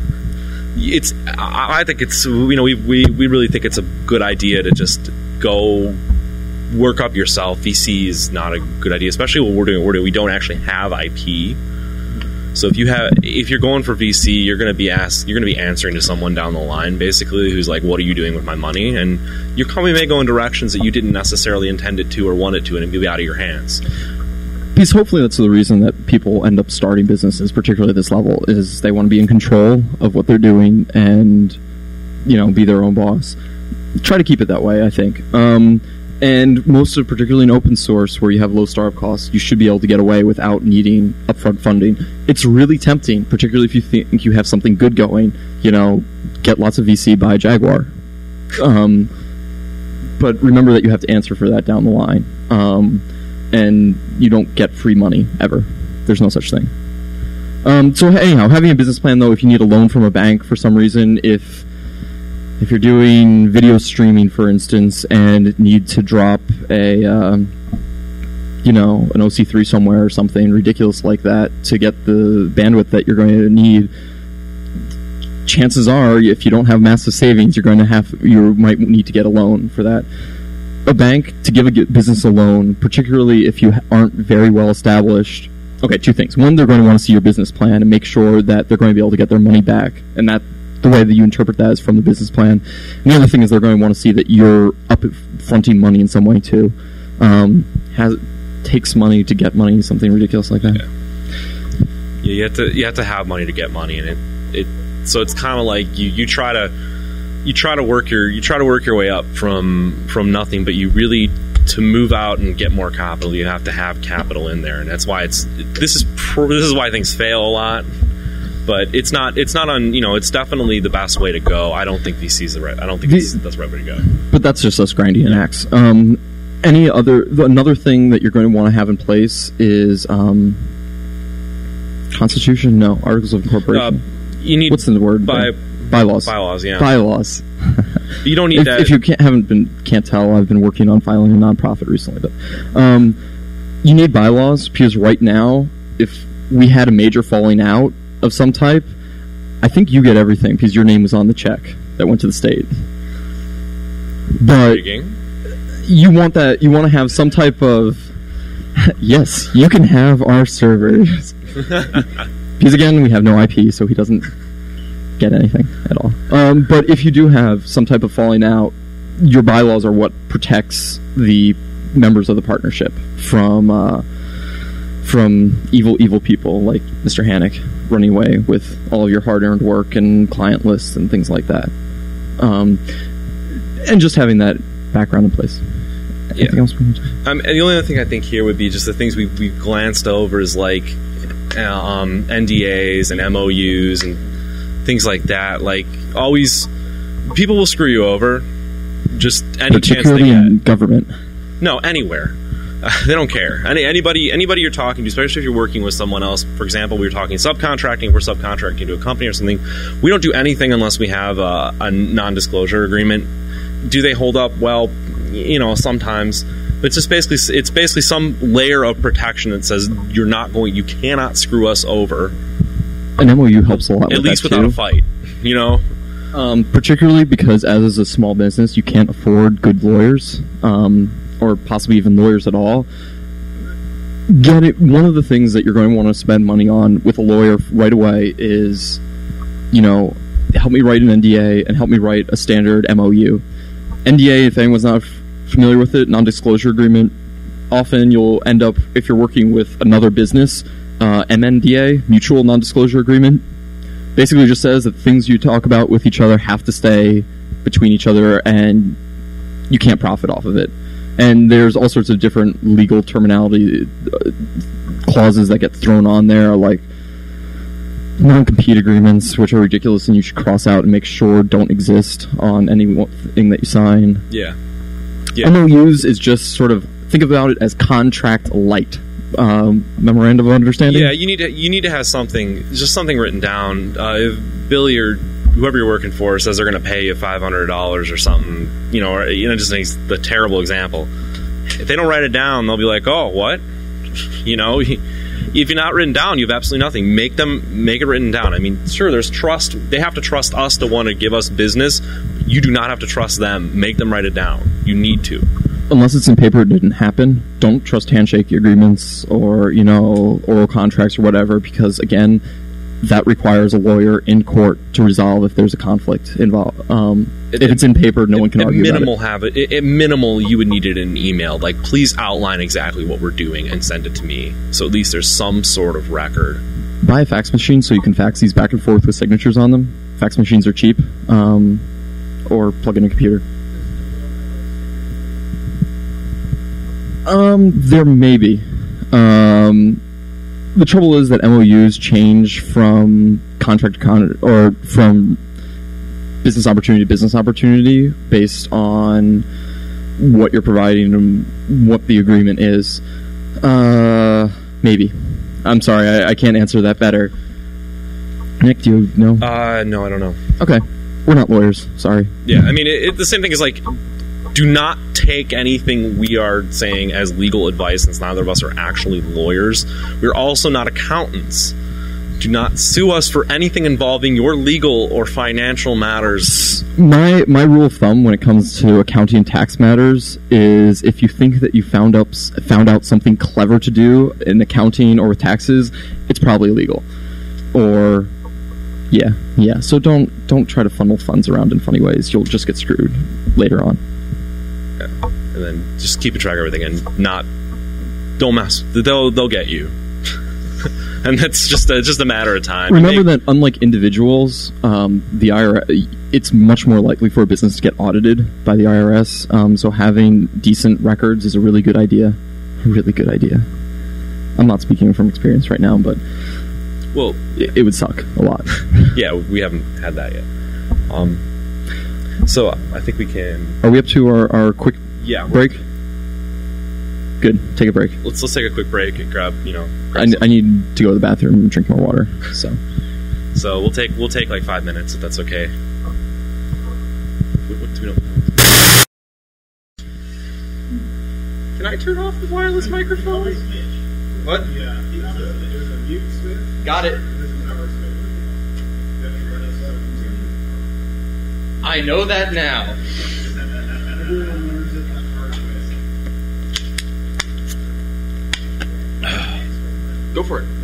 [SPEAKER 3] It's. I I think it's. You know, we we we really think it's a good idea to just go work up yourself. V C is not a good idea, especially what we're doing. We're doing. We don't actually have I P. So if you have, if you're going for V C, you're going to be asked, you're going to be answering to someone down the line, basically, who's like, "What are you doing with my money?" And your company may go in directions that you didn't necessarily intend it to or want it to, and it'll be out of your hands.
[SPEAKER 4] Because hopefully that's the reason that people end up starting businesses, particularly at this level, is they want to be in control of what they're doing and, you know, be their own boss. Try to keep it that way, I think. Um, and most of, particularly in open source, where you have low startup costs, you should be able to get away without needing upfront funding. It's really tempting, particularly if you think you have something good going. You know, get lots of V C, buy Jaguar. Um, but remember that you have to answer for that down the line. Um, and you don't get free money, ever. There's no such thing. Um, so anyhow, having a business plan, though, if you need a loan from a bank for some reason, if if you're doing video streaming, for instance, and need to drop a, um, you know, an O C three somewhere or something ridiculous like that to get the bandwidth that you're going to need, chances are, if you don't have massive savings, you're going to have, you might need to get a loan for that. A bank, to give a business a loan, particularly if you aren't very well established. Okay, two things. One, they're going to want to see your business plan and make sure that they're going to be able to get their money back, and that the way that you interpret that is from the business plan. And the other thing is they're going to want to see that you're up fronting money in some way too. Um, has takes money to get money, something ridiculous like that.
[SPEAKER 3] Yeah, yeah you have to you have to have money to get money, and it it so it's kind of like you you try to. You try to work your you try to work your way up from from nothing, but you really, to move out and get more capital, you have to have capital in there, and that's why it's this is pr- this is why things fail a lot. But it's not it's not on you know it's definitely the best way to go. I don't think V C is the right I don't think
[SPEAKER 4] the,
[SPEAKER 3] it's, that's the right way to go.
[SPEAKER 4] But that's just us grinding an axe. Um, any other another thing that you're going to want to have in place is um, Constitution? No, Articles of Incorporation.
[SPEAKER 3] Uh, you need
[SPEAKER 4] what's the word?
[SPEAKER 3] By,
[SPEAKER 4] Bylaws.
[SPEAKER 3] Bylaws, yeah.
[SPEAKER 4] Bylaws.
[SPEAKER 3] You don't need
[SPEAKER 4] if,
[SPEAKER 3] that.
[SPEAKER 4] If you can't, haven't been can't tell, I've been working on filing a nonprofit recently, but um, you need bylaws because right now, if we had a major falling out of some type, I think you get everything because your name was on the check that went to the state. But you want that. You want to have some type of yes. You can have our servers because again, we have no I P, so he doesn't get anything at all. Um, but if you do have some type of falling out, your bylaws are what protects the members of the partnership from uh, from evil, evil people like Mister Hannock running away with all of your hard-earned work and client lists and things like that. Um, and just having that background in place. Anything
[SPEAKER 3] yeah.
[SPEAKER 4] else?
[SPEAKER 3] Um, and the only other thing I think here would be just the things we we glanced over is like uh, um, N D As and M O Us and things like that. Like, always, people will screw you over. Just any chance they
[SPEAKER 4] Particularly
[SPEAKER 3] get.
[SPEAKER 4] in government.
[SPEAKER 3] No, anywhere. Uh, they don't care. Any, anybody anybody you're talking to, especially if you're working with someone else. For example, we were talking subcontracting. We're subcontracting to a company or something. We don't do anything unless we have a, a non-disclosure agreement. Do they hold up? Well, you know, sometimes. But it's just basically it's basically some layer of protection that says you're not going, you cannot screw us over.
[SPEAKER 4] An M O U helps a lot.
[SPEAKER 3] At
[SPEAKER 4] with
[SPEAKER 3] least
[SPEAKER 4] that
[SPEAKER 3] without
[SPEAKER 4] too.
[SPEAKER 3] a fight, you know.
[SPEAKER 4] Um, particularly because as is a small business, you can't afford good lawyers, um, or possibly even lawyers at all. Get it. One of the things that you're going to want to spend money on with a lawyer right away is, you know, help me write an N D A and help me write a standard M O U. N D A, if anyone's not f- familiar with it, non-disclosure agreement, often you'll end up, if you're working with another business, uh, M N D A, Mutual Non-Disclosure Agreement, basically just says that things you talk about with each other have to stay between each other and you can't profit off of it. And there's all sorts of different legal terminology uh, clauses that get thrown on there, like non-compete agreements, which are ridiculous and you should cross out and make sure don't exist on anything that you sign.
[SPEAKER 3] Yeah. Yeah.
[SPEAKER 4] M O Us is just sort of, think about it as contract light. Um, memorandum of understanding.
[SPEAKER 3] Yeah, you need to you need to have something, just something written down. Uh, if Billy or whoever you're working for says they're going to pay you five hundred dollars or something, you know, or, you know, just makes the terrible example. If they don't write it down, they'll be like, "Oh, what?" You know, if you're not written down, you have absolutely nothing. Make them make it written down. I mean, sure, there's trust. They have to trust us to want to give us business. You do not have to trust them. Make them write it down. You need to.
[SPEAKER 4] Unless it's in paper, it didn't happen. Don't trust handshake agreements or, you know, oral contracts or whatever, because, again, that requires a lawyer in court to resolve if there's a conflict involved. Um,
[SPEAKER 3] It-
[SPEAKER 4] if it's in paper, no
[SPEAKER 3] At-
[SPEAKER 4] one can
[SPEAKER 3] at
[SPEAKER 4] argue
[SPEAKER 3] minimal
[SPEAKER 4] about it.
[SPEAKER 3] have it. At minimal, you would need it in an email. Like, please outline exactly what we're doing and send it to me. So at least there's some sort of record.
[SPEAKER 4] Buy a fax machine so you can fax these back and forth with signatures on them. Fax machines are cheap. Um, or plug in a computer. Um, there may be. Um, the trouble is that M O Us change from contract to contract, or from business opportunity to business opportunity based on what you're providing and what the agreement is. Uh, maybe. I'm sorry, I, I can't answer that better. Nick, do you know?
[SPEAKER 3] Uh, no, I don't know.
[SPEAKER 4] Okay. We're not lawyers. Sorry.
[SPEAKER 3] Yeah, I mean, it, it, the same thing is like, do not take anything we are saying as legal advice, since neither of us are actually lawyers. We're also not accountants. Do not sue us for anything involving your legal or financial matters.
[SPEAKER 4] My my rule of thumb when it comes to accounting and tax matters is if you think that you found up found out something clever to do in accounting or with taxes, it's probably illegal. Or yeah, yeah. So don't don't try to funnel funds around in funny ways. You'll just get screwed later on.
[SPEAKER 3] Yeah. And then just keep a track of everything and not don't mess. They'll they'll get you. And that's just a, just a matter of time.
[SPEAKER 4] Remember
[SPEAKER 3] They-
[SPEAKER 4] that unlike individuals, um, the I R S, it's much more likely for a business to get audited by the I R S. Um, so having decent records is a really good idea. A really good idea. I'm not speaking from experience right now, but
[SPEAKER 3] well,
[SPEAKER 4] it, it would suck a lot.
[SPEAKER 3] yeah, we haven't had that yet. Um, so I think we can.
[SPEAKER 4] Are we up to our, our quick
[SPEAKER 3] Yeah,
[SPEAKER 4] break? Good. Take a break.
[SPEAKER 3] let's let's take a quick break and grab you know. grab
[SPEAKER 4] I,
[SPEAKER 3] some-
[SPEAKER 4] I need to go to the bathroom and drink more water. So
[SPEAKER 3] So we'll take we'll take like five minutes if that's okay. What, what do we know? Can I turn off the wireless microphone? What?
[SPEAKER 2] Got it. I know that now. Go for it.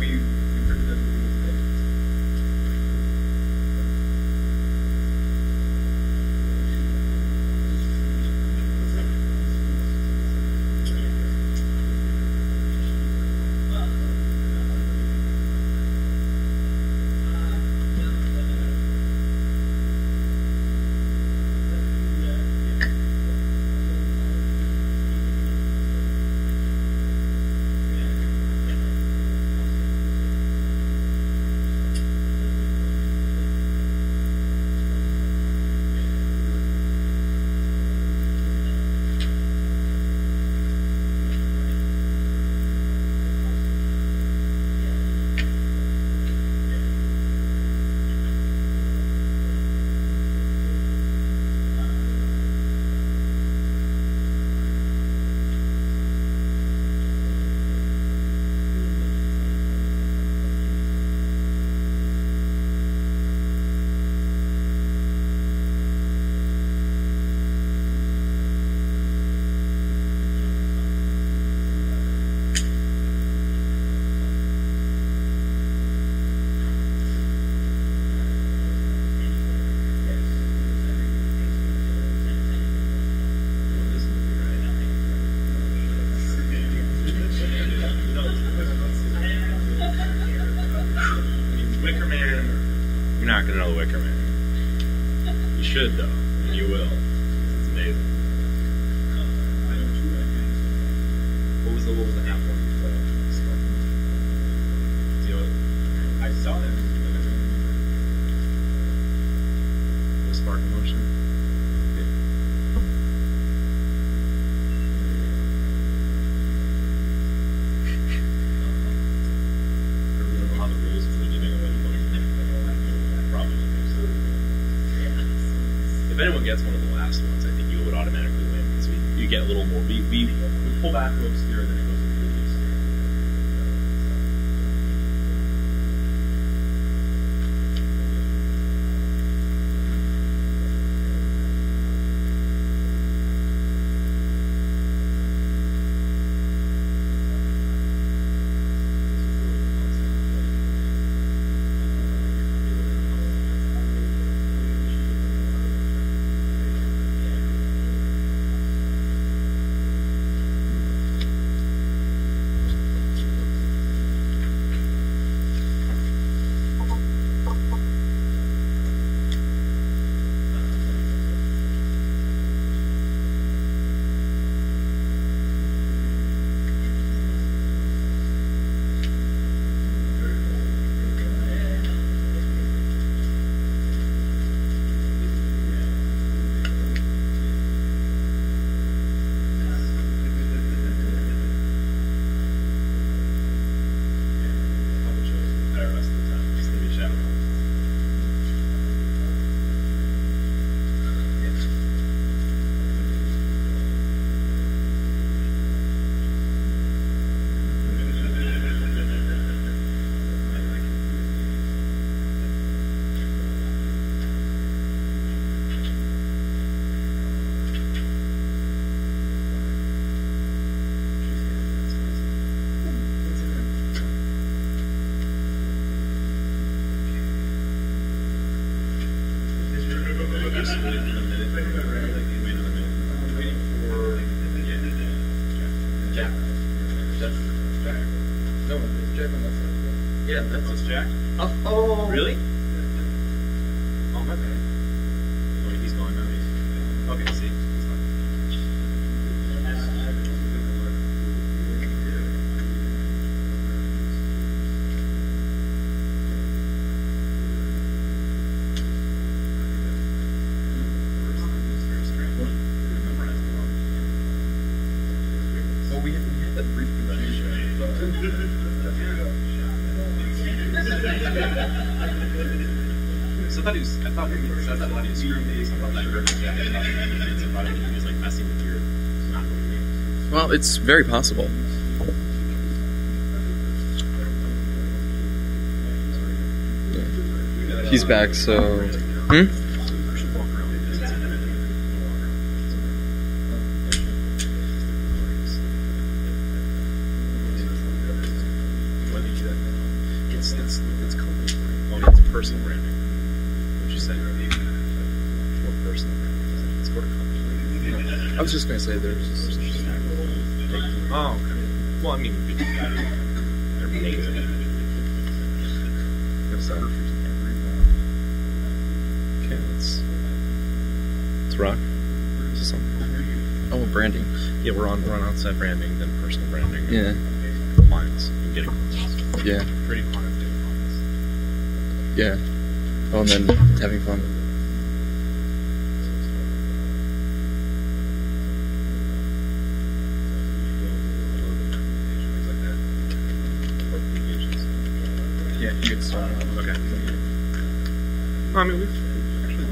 [SPEAKER 3] gets one of the last ones, I think you would automatically win because we, you get a little more. We, we, we pull back to obscure, and then it goes into really obscure.
[SPEAKER 1] Yeah, that's
[SPEAKER 3] That's Jack.
[SPEAKER 1] Oh, oh,
[SPEAKER 3] Really? Oh, my bad. Oh, he's going now. Okay, see. He's fine.
[SPEAKER 1] Well, we had, we had that brief conversation.
[SPEAKER 3] So I thought he was. I thought he was. I thought he was screwing me. I thought I heard Jack. I thought he was like messing with your. Not with me.
[SPEAKER 2] Well, it's very possible. He's back, so. Hmm?
[SPEAKER 3] It's it's it's company branding. Oh, it's personal branding. What you said. More personal branding. It's for company.
[SPEAKER 1] I was just going to say there's just.
[SPEAKER 3] Oh, okay. Well, I mean, you could do that. They're amazing.
[SPEAKER 1] There's that.
[SPEAKER 3] Okay, let's let's rock. Is this something?
[SPEAKER 2] Oh, branding.
[SPEAKER 3] Yeah, we're on we're on outside branding, then personal branding,
[SPEAKER 2] Yeah.
[SPEAKER 3] clients, and getting clients.
[SPEAKER 2] Yeah.
[SPEAKER 3] Pretty clients, getting clients.
[SPEAKER 2] Yeah. Oh, and then having fun.
[SPEAKER 1] Yeah, you get started.
[SPEAKER 3] Okay. No, I mean, we've actually.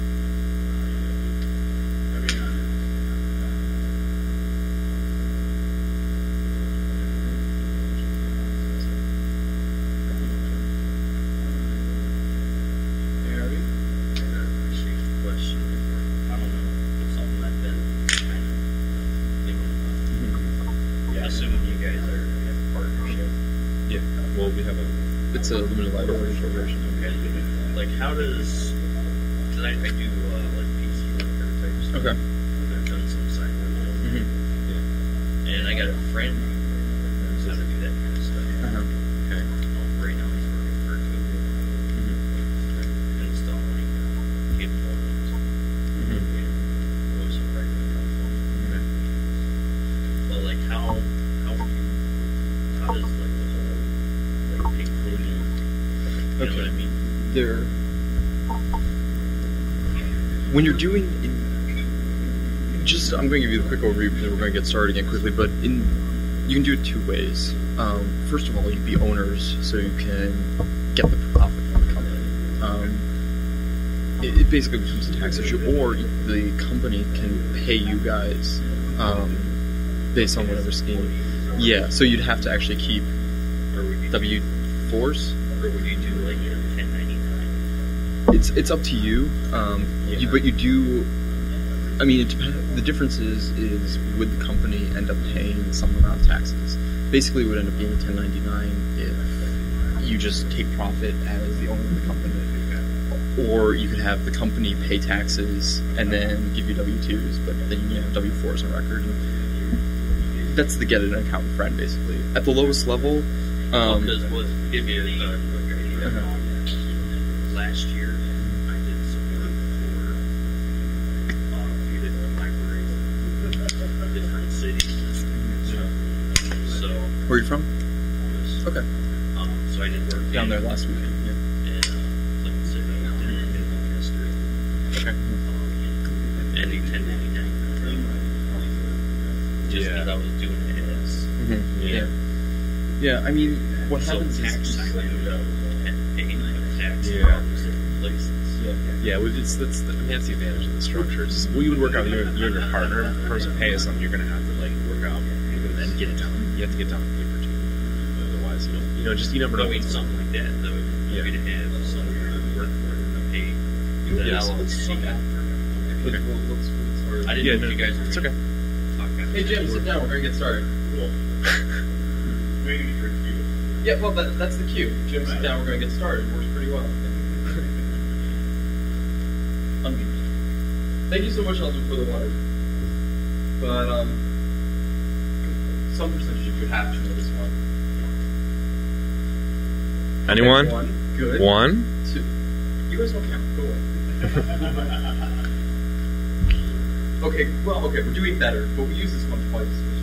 [SPEAKER 5] Assuming you guys are in partnership.
[SPEAKER 3] Yeah. Well, we have a.
[SPEAKER 2] It's a limited library version.
[SPEAKER 5] Okay. Like, how does? Because I, I do uh, like P C prototypes.
[SPEAKER 2] Okay.
[SPEAKER 5] I've done some side work.
[SPEAKER 2] Mm-hmm.
[SPEAKER 5] Yeah. And I got a friend who knows how to do that kind of stuff.
[SPEAKER 2] Uh-huh.
[SPEAKER 3] Okay.
[SPEAKER 5] Um, right now he's working for cable.
[SPEAKER 2] Mm-hmm.
[SPEAKER 5] Installing cable modems.
[SPEAKER 2] Mm-hmm.
[SPEAKER 5] Those are right now. But like, how how do you how does like the whole like take coding? You know what I mean?
[SPEAKER 2] There. When you're doing, in, just I'm going to give you the quick overview because we're going to get started again quickly. But in, you can do it two ways. Um, first of all, you'd be owners, so you can get the profit from the company. Um,
[SPEAKER 6] it, it basically becomes a tax issue, or the company can pay you guys um, based on whatever scheme. Yeah, so you'd have to actually keep W fours.
[SPEAKER 5] Or would you do like a ten ninety-nine?
[SPEAKER 6] It's it's up to you, um,
[SPEAKER 5] Yeah.
[SPEAKER 6] you, but you do. I mean, it depends. The difference is is would the company end up paying some amount of taxes? Basically, it would end up being a ten ninety-nine if you just take profit as the owner of the company, or you could have the company pay taxes and then give you W twos, but then you have W fours on record. And that's the get an accountant friend, basically. At the lowest level. Um,
[SPEAKER 5] Because what give you a quick idea.
[SPEAKER 6] Uh-huh.
[SPEAKER 5] Last year, I did some work for uh, a few different libraries, different cities. So,
[SPEAKER 6] Where are you from? Okay.
[SPEAKER 5] um, so I did work
[SPEAKER 6] Down
[SPEAKER 5] in,
[SPEAKER 6] there last week. Yeah.
[SPEAKER 5] in uh, Clinton City, in Lancaster.
[SPEAKER 6] Okay.
[SPEAKER 5] Um, and a ten ninety-nine. Just because
[SPEAKER 3] Yeah.
[SPEAKER 5] I was doing it as
[SPEAKER 6] Mm-hmm.
[SPEAKER 5] yeah.
[SPEAKER 6] Yeah, I mean, what
[SPEAKER 5] So
[SPEAKER 6] happens
[SPEAKER 5] tax
[SPEAKER 6] is.
[SPEAKER 5] time ended up paying tax in
[SPEAKER 3] Yeah.
[SPEAKER 5] all those different places.
[SPEAKER 3] Yeah, well, it's, that's, the, I mean, that's the advantage of the structure. It's just, well, you would work out, you and you and your partner, the person pays something, you're going to have to, like, work out and then get it done. You have to get it done in a week or two. Otherwise, you don't, you know, just, you never know.
[SPEAKER 5] I mean, something like that, though,
[SPEAKER 3] Yeah.
[SPEAKER 5] you're going to have someone who work for it and pay the
[SPEAKER 3] Yes.
[SPEAKER 5] L L C.
[SPEAKER 3] Okay.
[SPEAKER 5] I didn't
[SPEAKER 3] Yeah,
[SPEAKER 5] know
[SPEAKER 3] no,
[SPEAKER 5] if you guys were
[SPEAKER 3] it's okay.
[SPEAKER 5] talking.
[SPEAKER 6] Hey Jim, sit down. We're gonna get started.
[SPEAKER 1] Waiting for you.
[SPEAKER 6] Yeah, well, that, that's the cue. Jim, sit down. We're gonna get started. It works pretty well. Unmute. Thank you so much, Elton, for the water. But um, some percentage of you have to know this one.
[SPEAKER 3] Anyone?
[SPEAKER 6] Okay, one. Good.
[SPEAKER 3] One?
[SPEAKER 6] Two. You guys don't count. Go away. Okay, well, okay, we're doing better, but we use this one twice, which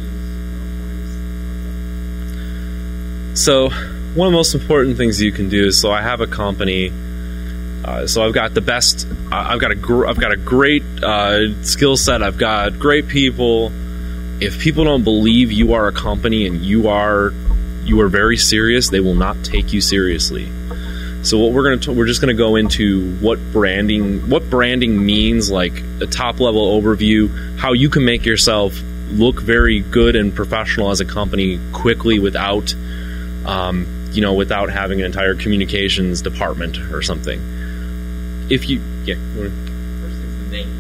[SPEAKER 6] is...
[SPEAKER 3] So, one of the most important things you can do is, so I have a company, uh, so I've got the best, uh, I've got a, gr- I've got a great uh, skill set, I've got great people. If people don't believe you are a company and you are, you are very serious, they will not take you seriously. So what we're going to, we're just going to go into what branding, what branding means, like a top level overview, how you can make yourself look very good and professional as a company quickly without, um, you know, without having an entire communications department or something. If you, yeah,
[SPEAKER 6] First thing's the name.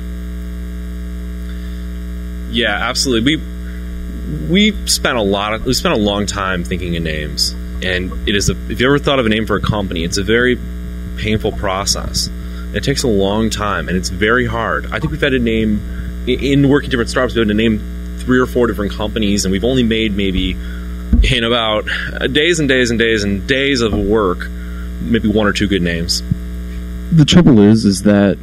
[SPEAKER 3] yeah, absolutely. We we spent a lot of, we spent a long time thinking of names. And it is a, if you ever thought of a name for a company, it's a very painful process. It takes a long time, and it's very hard. I think we've had to name, in working different startups, we've had to name three or four different companies, and we've only made maybe, in about days and days and days and days of work, maybe one or two good names.
[SPEAKER 4] The trouble is, is that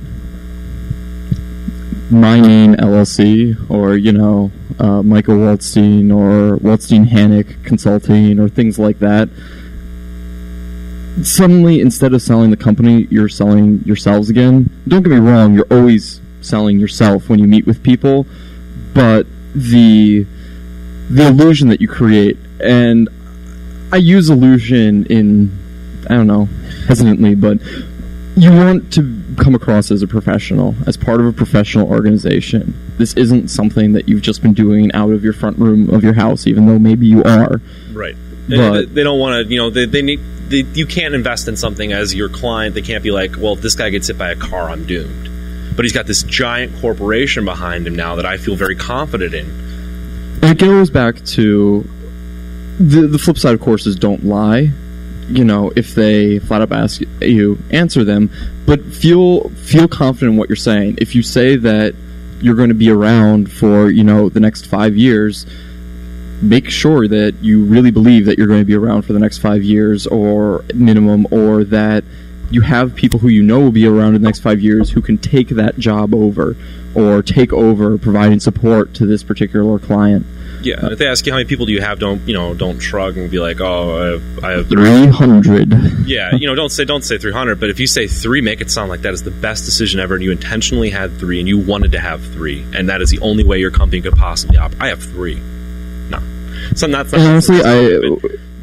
[SPEAKER 4] Mining L L C, or, you know, uh, Michael Waldstein, or Waldstein Hannick Consulting, or things like that, suddenly, instead of selling the company, you're selling yourselves again. Don't get me wrong, you're always selling yourself when you meet with people, but the the illusion that you create, and I use illusion in, I don't know, hesitantly, but you want to come across as a professional, as part of a professional organization. This isn't something that you've just been doing out of your front room of your house, even though maybe you are.
[SPEAKER 3] Right. They,
[SPEAKER 4] But-
[SPEAKER 3] they, they don't want to, you know, they, they need, they, you can't invest in something as your client. They can't be like, well, if this guy gets hit by a car, I'm doomed. But he's got this giant corporation behind him now that I feel very confident in.
[SPEAKER 4] And it goes back to the the flip side, of course, is don't lie. You know, if they flat up ask you, answer them, but feel feel confident in what you're saying. If you say that you're going to be around for, you know, the next five years, make sure that you really believe that you're going to be around for the next five years or minimum, or that you have people who you know will be around in the next five years who can take that job over, or take over providing support to this particular client.
[SPEAKER 3] Yeah. If they ask you how many people do you have, don't, you know, don't shrug and be like, oh, I have, I have
[SPEAKER 4] three hundred.
[SPEAKER 3] Yeah, you know, don't say don't say three hundred, but if you say three, make it sound like that is the best decision ever, and you intentionally had three, and you wanted to have three, and that is the only way your company could possibly operate. I have three. No, so that's not.
[SPEAKER 4] And honestly, I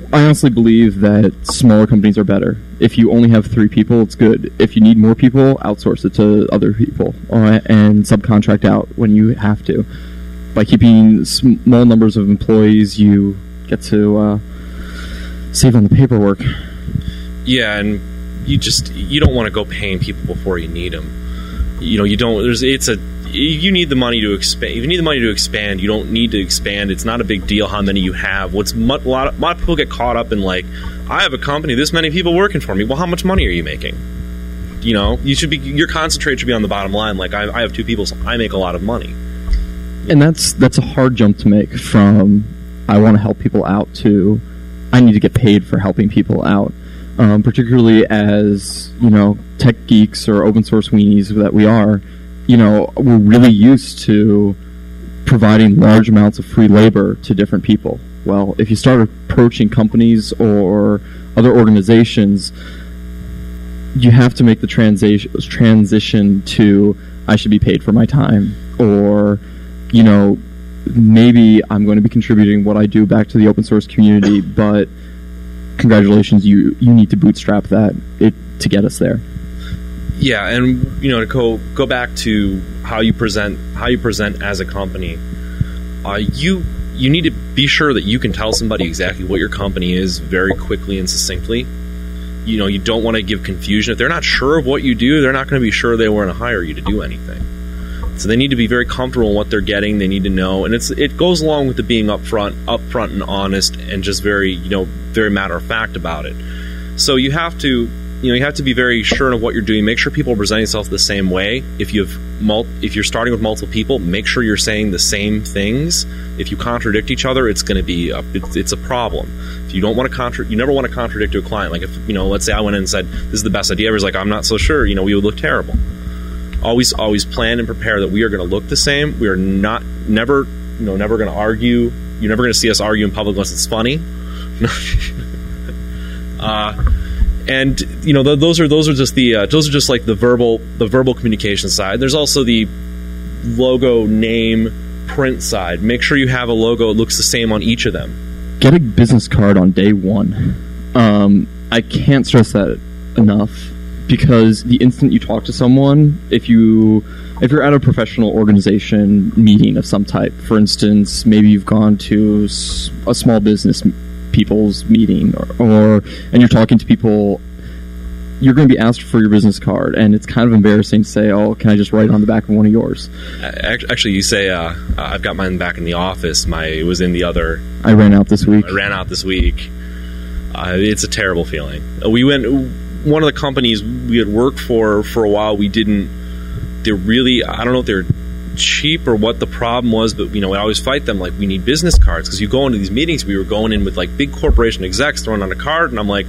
[SPEAKER 4] I honestly believe that smaller companies are better. If you only have three people, it's good. If you need more people, outsource it to other people uh, and subcontract out when you have to. By keeping small numbers of employees, you get to uh, save on the paperwork.
[SPEAKER 3] Yeah, and you just you don't want to go paying people before you need them. You know, you don't. There's it's a you need the money to expand. You need the money to expand. You don't need to expand. It's not a big deal how many you have. What's mu- a lot of, a lot of people get caught up in like, I have a company, this many people working for me. Well, how much money are you making? You know, you should be your concentrate should be on the bottom line. Like I, I have two people, so I make a lot of money.
[SPEAKER 4] And that's that's a hard jump to make from I want to help people out to I need to get paid for helping people out. Um, particularly as, you know, tech geeks or open source weenies that we are, you know, we're really used to providing large amounts of free labor to different people. Well, if you start approaching companies or other organizations, you have to make the transi- transition to I should be paid for my time, or, you know, maybe I'm going to be contributing what I do back to the open source community, but congratulations, you you need to bootstrap that it to get us there.
[SPEAKER 3] Yeah, and you know, to go go back to how you present how you present as a company, uh, you you need to be sure that you can tell somebody exactly what your company is very quickly and succinctly. You know, you don't want to give confusion. If they're not sure of what you do, they're not going to be sure they want to hire you to do anything. So they need to be very comfortable in what they're getting. They need to know, and it's it goes along with the being upfront, upfront and honest, and just very you know very matter of fact about it. So you have to you know you have to be very sure of what you're doing. Make sure people present themselves the same way. If you have mul- if you're starting with multiple people, make sure you're saying the same things. If you contradict each other, it's going to be a, it's, it's a problem. If you don't want to contra- you never want to contradict to a client. Like if you know, let's say I went in and said this is the best idea ever. He's like, I'm not so sure. You know, we would look terrible. Always, always plan and prepare that we are going to look the same. We are not, never, you know, never going to argue. You're never going to see us argue in public unless it's funny. uh, and you know, th- those are those are just the uh, those are just like the verbal the verbal communication side. There's also the logo, name, print side. Make sure you have a logo that looks the same on each of them.
[SPEAKER 4] Get a business card on day one. Um, I can't stress that enough. Because the instant you talk to someone, if you if you're at a professional organization meeting of some type, for instance, maybe you've gone to a small business people's meeting, or, or and you're talking to people, you're going to be asked for your business card, and it's kind of embarrassing to say, "Oh, can I just write it on the back of one of yours?"
[SPEAKER 3] Actually, you say, uh, "I've got mine back in the office. My it was in the other."
[SPEAKER 4] I ran out this week.
[SPEAKER 3] I ran out this week. Uh, it's a terrible feeling. We went. One of the companies we had worked for for a while, we didn't, they're really, I don't know if they're cheap or what the problem was, but, you know, we always fight them, like, we need business cards, because you go into these meetings, we were going in with, like, big corporation execs throwing on a card, and I'm like...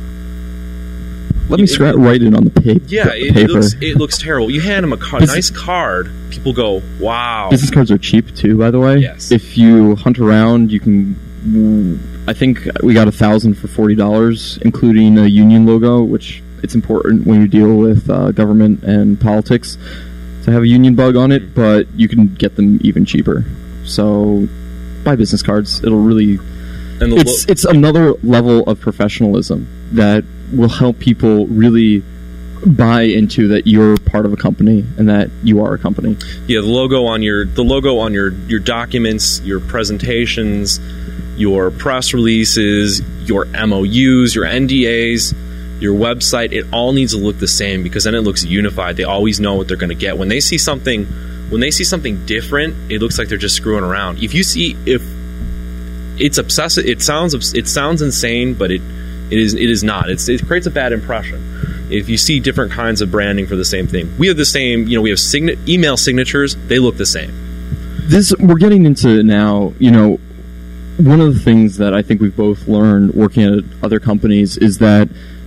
[SPEAKER 4] Let me scrap, write it on the, pa-
[SPEAKER 3] yeah,
[SPEAKER 4] the
[SPEAKER 3] it,
[SPEAKER 4] paper.
[SPEAKER 3] It looks, it looks terrible. You hand them a card, nice card, people go, wow.
[SPEAKER 4] Business cards are cheap, too, by the way.
[SPEAKER 3] Yes.
[SPEAKER 4] If you hunt around, you can... I think we got a thousand for forty dollars, including a union logo, which it's important when you deal with uh, government and politics to have a union bug on it. But you can get them even cheaper. So buy business cards; it'll really.
[SPEAKER 3] And the
[SPEAKER 4] it's
[SPEAKER 3] lo-
[SPEAKER 4] it's another level of professionalism that will help people really buy into that you're part of a company and that you are a company.
[SPEAKER 3] Yeah, the logo on your the logo on your your documents, your presentations, your press releases, your M O Us, your N D As, your website, it all needs to look the same, because then it looks unified. They always know what they're going to get. When they see something when they see something different, it looks like they're just screwing around. If you see if it's obsessive, it sounds it sounds insane, but it it is it is not. It's, it creates a bad impression. If you see different kinds of branding for the same thing. We have the same, you know, we have sign- email signatures, they look the same.
[SPEAKER 4] This we're getting into now, you know, one of the things that I think we've both learned working at other companies is that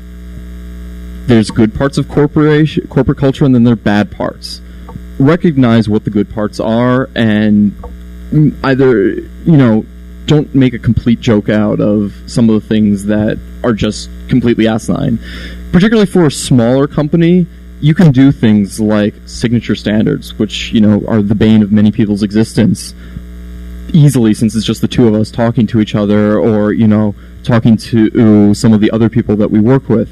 [SPEAKER 4] there's good parts of corporation, corporate culture, and then there are bad parts. Recognize what the good parts are, and either, you know, don't make a complete joke out of some of the things that are just completely asinine. Particularly for a smaller company, you can do things like signature standards, which, you know, are the bane of many people's existence, easily, since it's just the two of us talking to each other, or, you know, talking to some of the other people that we work with.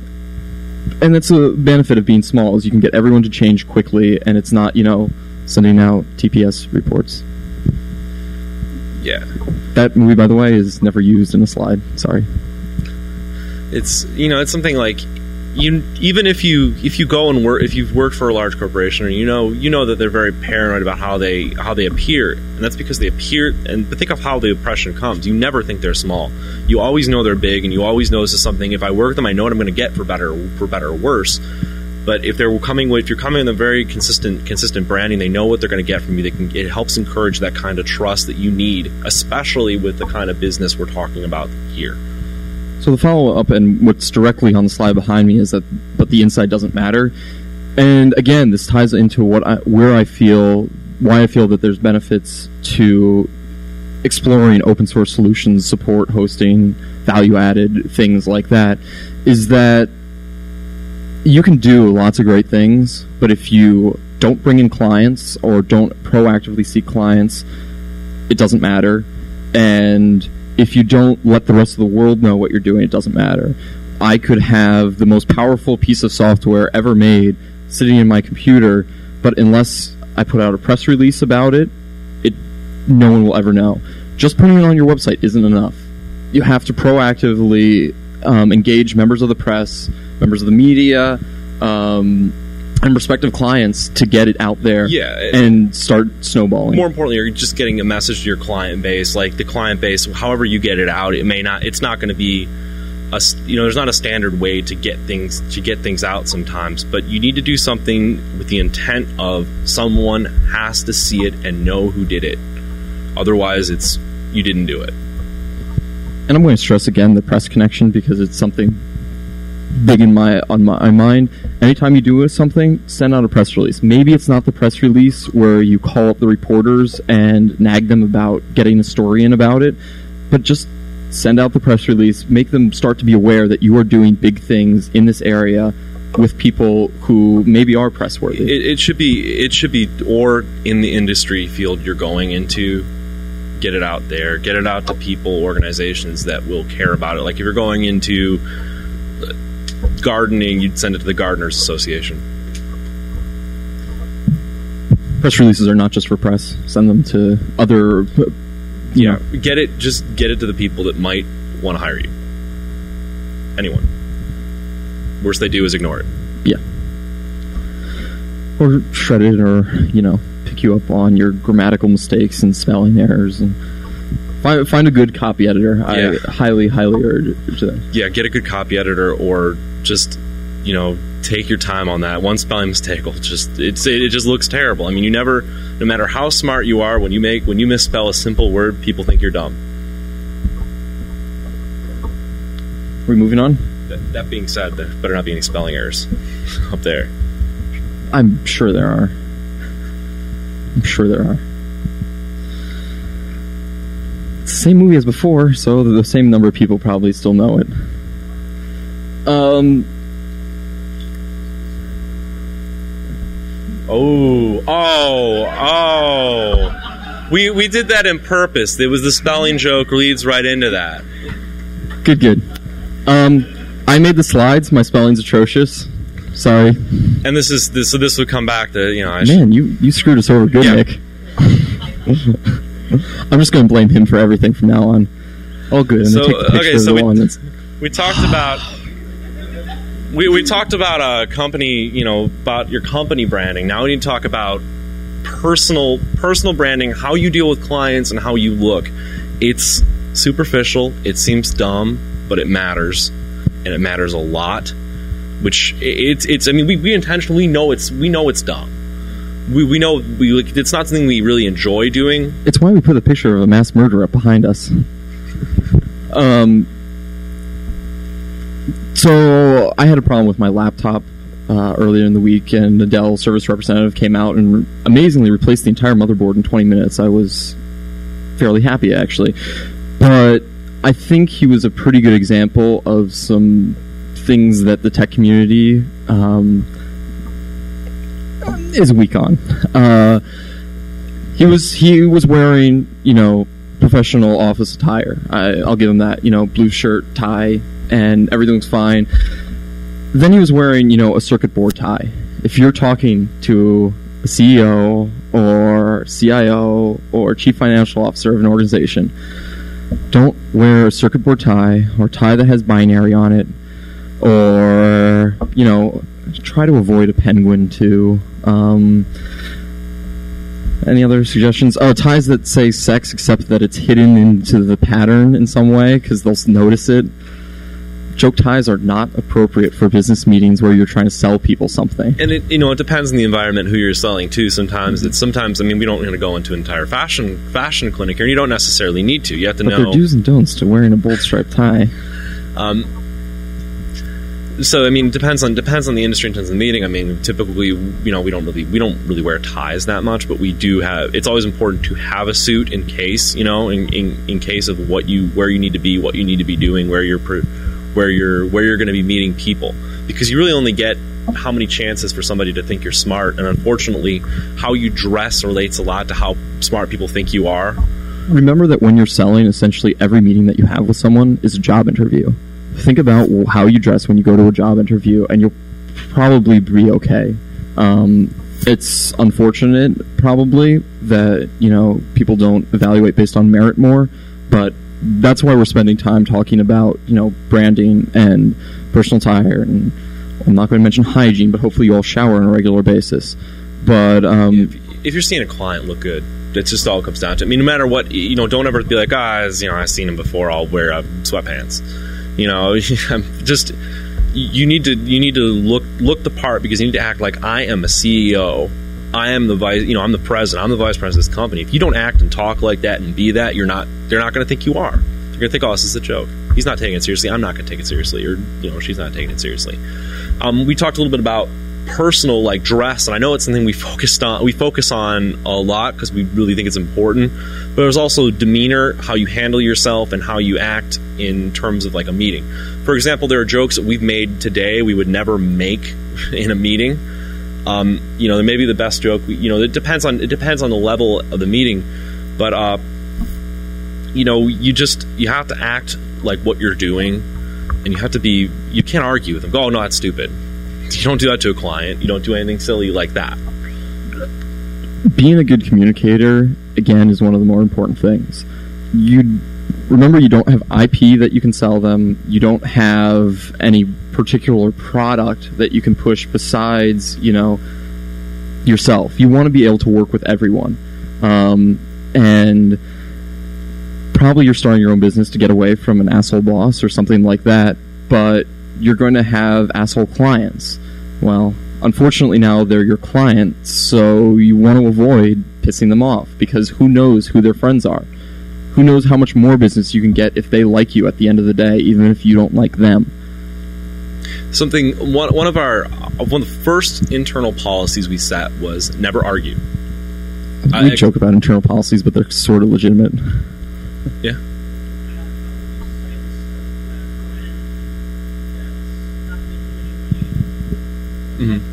[SPEAKER 4] And that's a benefit of being small, is you can get everyone to change quickly, and it's not, you know, sending out T P S reports.
[SPEAKER 3] Yeah.
[SPEAKER 4] That movie, by the way, is never used in a slide. Sorry.
[SPEAKER 3] It's, you know, it's something like, you even if you if you go and work, if you've worked for a large corporation, or you know you know that they're very paranoid about how they how they appear, and that's because they appear. And but think of how the impression comes. You never think they're small. You always know they're big, and you always know this is something. If I work with them, I know what I'm going to get for better for better or worse. But if they're coming with, if you're coming with a very consistent consistent branding, they know what they're going to get from you. They can. It helps encourage that kind of trust that you need, especially with the kind of business we're talking about here.
[SPEAKER 4] So the follow-up, and what's directly on the slide behind me, is that, but the inside doesn't matter. And again, this ties into what I, where I feel, why I feel that there's benefits to exploring open source solutions, support, hosting, value-added, things like that, is that you can do lots of great things, but if you don't bring in clients or don't proactively seek clients, it doesn't matter. And if you don't let the rest of the world know what you're doing, it doesn't matter. I could have the most powerful piece of software ever made sitting in my computer, but unless I put out a press release about it, it no one will ever know. Just putting it on your website isn't enough. You have to proactively um, engage members of the press, members of the media, um, and prospective clients to get it out there,
[SPEAKER 3] yeah,
[SPEAKER 4] and start snowballing.
[SPEAKER 3] More importantly, you're just getting a message to your client base. Like the client base, however you get it out, it may not. It's not going to be a, you know, there's not a standard way to get things to get things out sometimes. But you need to do something with the intent of someone has to see it and know who did it. Otherwise, it's you didn't do it.
[SPEAKER 4] And I'm going to stress again the press connection, because it's something big in my on my mind. Anytime you do something, send out a press release. Maybe it's not the press release where you call up the reporters and nag them about getting a story in about it, but just send out the press release. Make them start to be aware that you are doing big things in this area with people who maybe are press worthy.
[SPEAKER 3] It, it should be it should be or in the industry field you're going into. Get it out there. Get it out to people, organizations that will care about it. Like if you're going into gardening, you'd send it to the Gardeners Association.
[SPEAKER 4] Press releases are not just for press. Send them to other, you know.
[SPEAKER 3] Get it, just get it to the people that might want to hire you. Anyone. Worst they do is ignore it.
[SPEAKER 4] Yeah. Or shred it, or, you know, pick you up on your grammatical mistakes and spelling errors, and find, find a good copy editor.
[SPEAKER 3] Yeah.
[SPEAKER 4] I highly, highly urge that.
[SPEAKER 3] Yeah, get a good copy editor, or just, you know, take your time on that. One spelling mistake will just it's it just looks terrible. I mean, you never, no matter how smart you are, when you make when you misspell a simple word, people think you're dumb.
[SPEAKER 4] Are we moving on?
[SPEAKER 3] That, that being said, there better not be any spelling errors up there.
[SPEAKER 4] I'm sure there are. I'm sure there are. It's the same movie as before, so the same number of people probably still know it. Um.
[SPEAKER 3] Oh, oh, oh. We we did that on purpose. It was the spelling joke leads right into that.
[SPEAKER 4] Good, good. Um, I made the slides. My spelling's atrocious. Sorry.
[SPEAKER 3] And this is this so this would come back to, you know, I
[SPEAKER 4] Man, you, you screwed us over good,
[SPEAKER 3] Yeah.
[SPEAKER 4] Nick. I'm just going to blame him for everything from now on. All good. And
[SPEAKER 3] So,
[SPEAKER 4] then take the picture
[SPEAKER 3] okay,
[SPEAKER 4] of
[SPEAKER 3] so
[SPEAKER 4] the
[SPEAKER 3] we-
[SPEAKER 4] one that's...
[SPEAKER 3] we talked about we we talked about a company, you know, about your company branding. Now we need to talk about personal personal branding, how you deal with clients and how you look. It's superficial, it seems dumb, but it matters, and it matters a lot. Which it's it's I mean we, we intentionally know it's we know it's dumb. We we know we like, it's not something we really enjoy doing.
[SPEAKER 4] It's why we put a picture of a mass murderer up behind us. Um. So I had a problem with my laptop uh, earlier in the week, and the Dell service representative came out and amazingly replaced the entire motherboard in twenty minutes. I was fairly happy, actually. But I think he was a pretty good example of some things that the tech community um, is weak on. Uh, he was he was wearing, you know, professional office attire. I, I'll give him that. You know, blue shirt, tie, and everything's fine. Then he was wearing, you know, a circuit board tie. If you're talking to a C E O or C I O or chief financial officer of an organization, don't wear a circuit board tie or tie that has binary on it, or, you know, try to avoid a penguin too. Um, any other suggestions? Oh, ties that say sex except that it's hidden into the pattern in some way because they'll notice it. Joke ties are not appropriate for business meetings where you're trying to sell people something.
[SPEAKER 3] And it, you know, it depends on the environment who you're selling to. Sometimes it's sometimes. I mean, we don't want to go into an entire fashion fashion clinic here. You don't necessarily need to. You have to
[SPEAKER 4] but
[SPEAKER 3] know.
[SPEAKER 4] But there are do's and don'ts to wearing a bold striped tie.
[SPEAKER 3] Um. So I mean, depends on depends on the industry in terms of the meeting. I mean, typically, you know, we don't really we don't really wear ties that much, but we do have. It's always important to have a suit in case, you know, in in, in case of what you where you need to be, what you need to be doing, where you're. Pre- where you're where you're going to be meeting people, because you really only get how many chances for somebody to think you're smart, and unfortunately how you dress relates a lot to how smart people think you are.
[SPEAKER 4] Remember that when you're selling, essentially every meeting that you have with someone is a job interview. Think about how you dress when you go to a job interview, and you'll probably be okay. Um, it's unfortunate probably that, you know, people don't evaluate based on merit more, but that's why we're spending time talking about, you know, branding and personal attire, and I'm not going to mention hygiene, but hopefully you all shower on a regular basis. But um,
[SPEAKER 3] if, if you're seeing a client look good, that's just all it comes down to. I mean, no matter what, you know, don't ever be like, ah, oh, you know, I've seen him before, I'll wear uh, sweatpants. You know, just you need to you need to look look the part, because you need to act like I am a C E O. I am the vice, you know, I'm the president, I'm the vice president of this company. If you don't act and talk like that and be that, you're not, they're not going to think you are. They're going to think, oh, this is a joke. He's not taking it seriously. I'm not going to take it seriously. Or, you know, she's not taking it seriously. Um, we talked a little bit about personal, like, dress, and I know it's something we focused on, we focus on a lot because we really think it's important, but there's also demeanor, how you handle yourself and how you act in terms of, like, a meeting. For example, there are jokes that we've made today we would never make in a meeting. Um, you know, there may be the best joke. You know, it depends on it depends on the level of the meeting, but uh, you know, you just you have to act like what you're doing, and you have to be. You can't argue with them. Go, oh no, that's stupid. You don't do that to a client. You don't do anything silly like that.
[SPEAKER 4] Being a good communicator, again, is one of the more important things. You remember, you don't have I P that you can sell them. You don't have any particular product that you can push besides, you know, yourself. You want to be able to work with everyone. Um, and probably you're starting your own business to get away from an asshole boss or something like that, but you're going to have asshole clients. Well, unfortunately now they're your clients, so you want to avoid pissing them off, because who knows who their friends are. Who knows how much more business you can get if they like you at the end of the day, even if you don't like them.
[SPEAKER 3] Something one one of our one of the first internal policies we set was never argue.
[SPEAKER 4] We
[SPEAKER 3] I,
[SPEAKER 4] joke about internal policies, but they're sort of legitimate.
[SPEAKER 3] Yeah. Mm-hmm.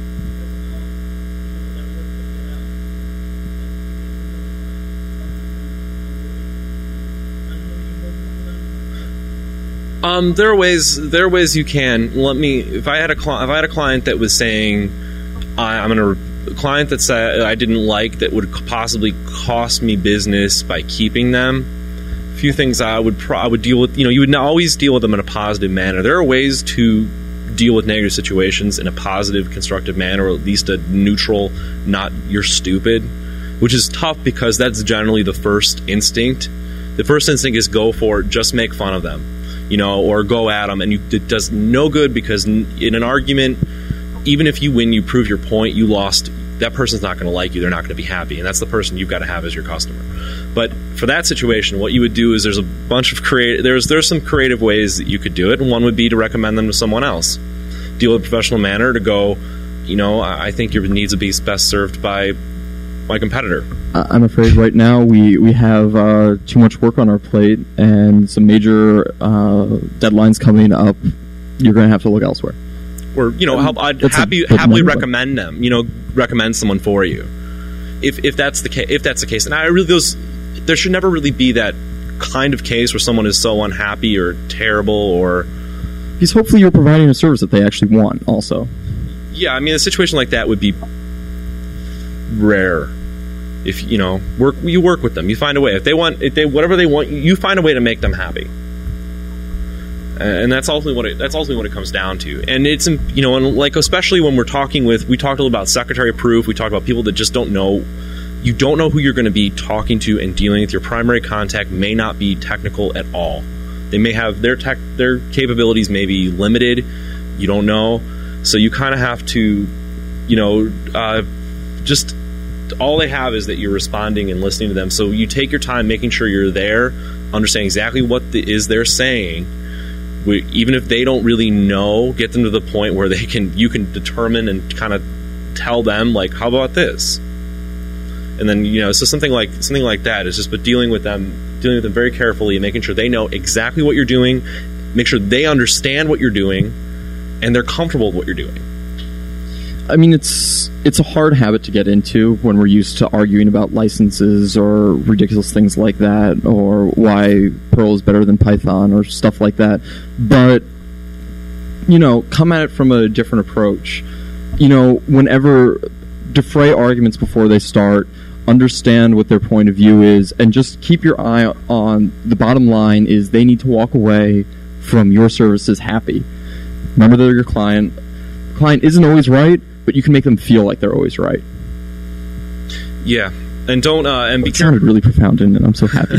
[SPEAKER 3] Um, there are ways. There are ways you can. Let me. If I had a cli- if I had a client that was saying, I, I'm going to a client that said I didn't like that would possibly cost me business by keeping them. A few things I would pro- I would deal with. You know, you would not always deal with them in a positive manner. There are ways to deal with negative situations in a positive, constructive manner, or at least a neutral, not you're stupid, which is tough because that's generally the first instinct. The first instinct is go for it, just make fun of them. You know, or go at them, and you, it does no good, because in an argument, even if you win, you prove your point, you lost, that person's not going to like you, they're not going to be happy, and that's the person you've got to have as your customer. But for that situation, what you would do is there's a bunch of creative, there's there's some creative ways that you could do it, and one would be to recommend them to someone else. Deal in a professional manner to go, you know, I think your needs would be best served by my competitor.
[SPEAKER 4] I'm afraid right now we, we have uh, too much work on our plate and some major uh, deadlines coming up. You're going to have to look elsewhere.
[SPEAKER 3] Or, you know, help, I'd
[SPEAKER 4] That's
[SPEAKER 3] happy,
[SPEAKER 4] a,
[SPEAKER 3] happily recommend them, you know, recommend someone for you. If if that's the case, if that's the case, and I really, those, there should never really be that kind of case where someone is so unhappy or terrible or
[SPEAKER 4] Because hopefully you're providing a service that they actually want also.
[SPEAKER 3] yeah, I mean, a situation like that would be rare. If you know, work you work with them, you find a way. If they want, if they whatever they want, you find a way to make them happy. And that's ultimately what it, that's ultimately what it comes down to. And it's, you know, and like especially when we're talking with, we talked a little about secretary proof. We talked about people that just don't know. You don't know who you're going to be talking to and dealing with. Your primary contact may not be technical at all. They may have their tech, their capabilities may be limited. You don't know, so you kind of have to, you know, uh, just all they have is that you're responding and listening to them. So you take your time, making sure you're there, understand exactly what the, is they're saying. We, even if they don't really know, get them to the point where they can, you can determine and kind of tell them, like, how about this? And then, you know, so something like something like that is just, but dealing with them, dealing with them very carefully and making sure they know exactly what you're doing, make sure they understand what you're doing, and they're comfortable with what you're doing.
[SPEAKER 4] I mean, it's it's a hard habit to get into when we're used to arguing about licenses or ridiculous things like that, or why Perl is better than Python or stuff like that. But, you know, come at it from a different approach. You know, whenever defray arguments before they start, understand what their point of view is, and just keep your eye on the bottom line is they need to walk away from your services happy. Remember, they're your client. The client isn't always right, but you can make them feel like they're always right.
[SPEAKER 3] Yeah, and don't uh, and be
[SPEAKER 4] It sounded really profound, didn't it? I'm so happy.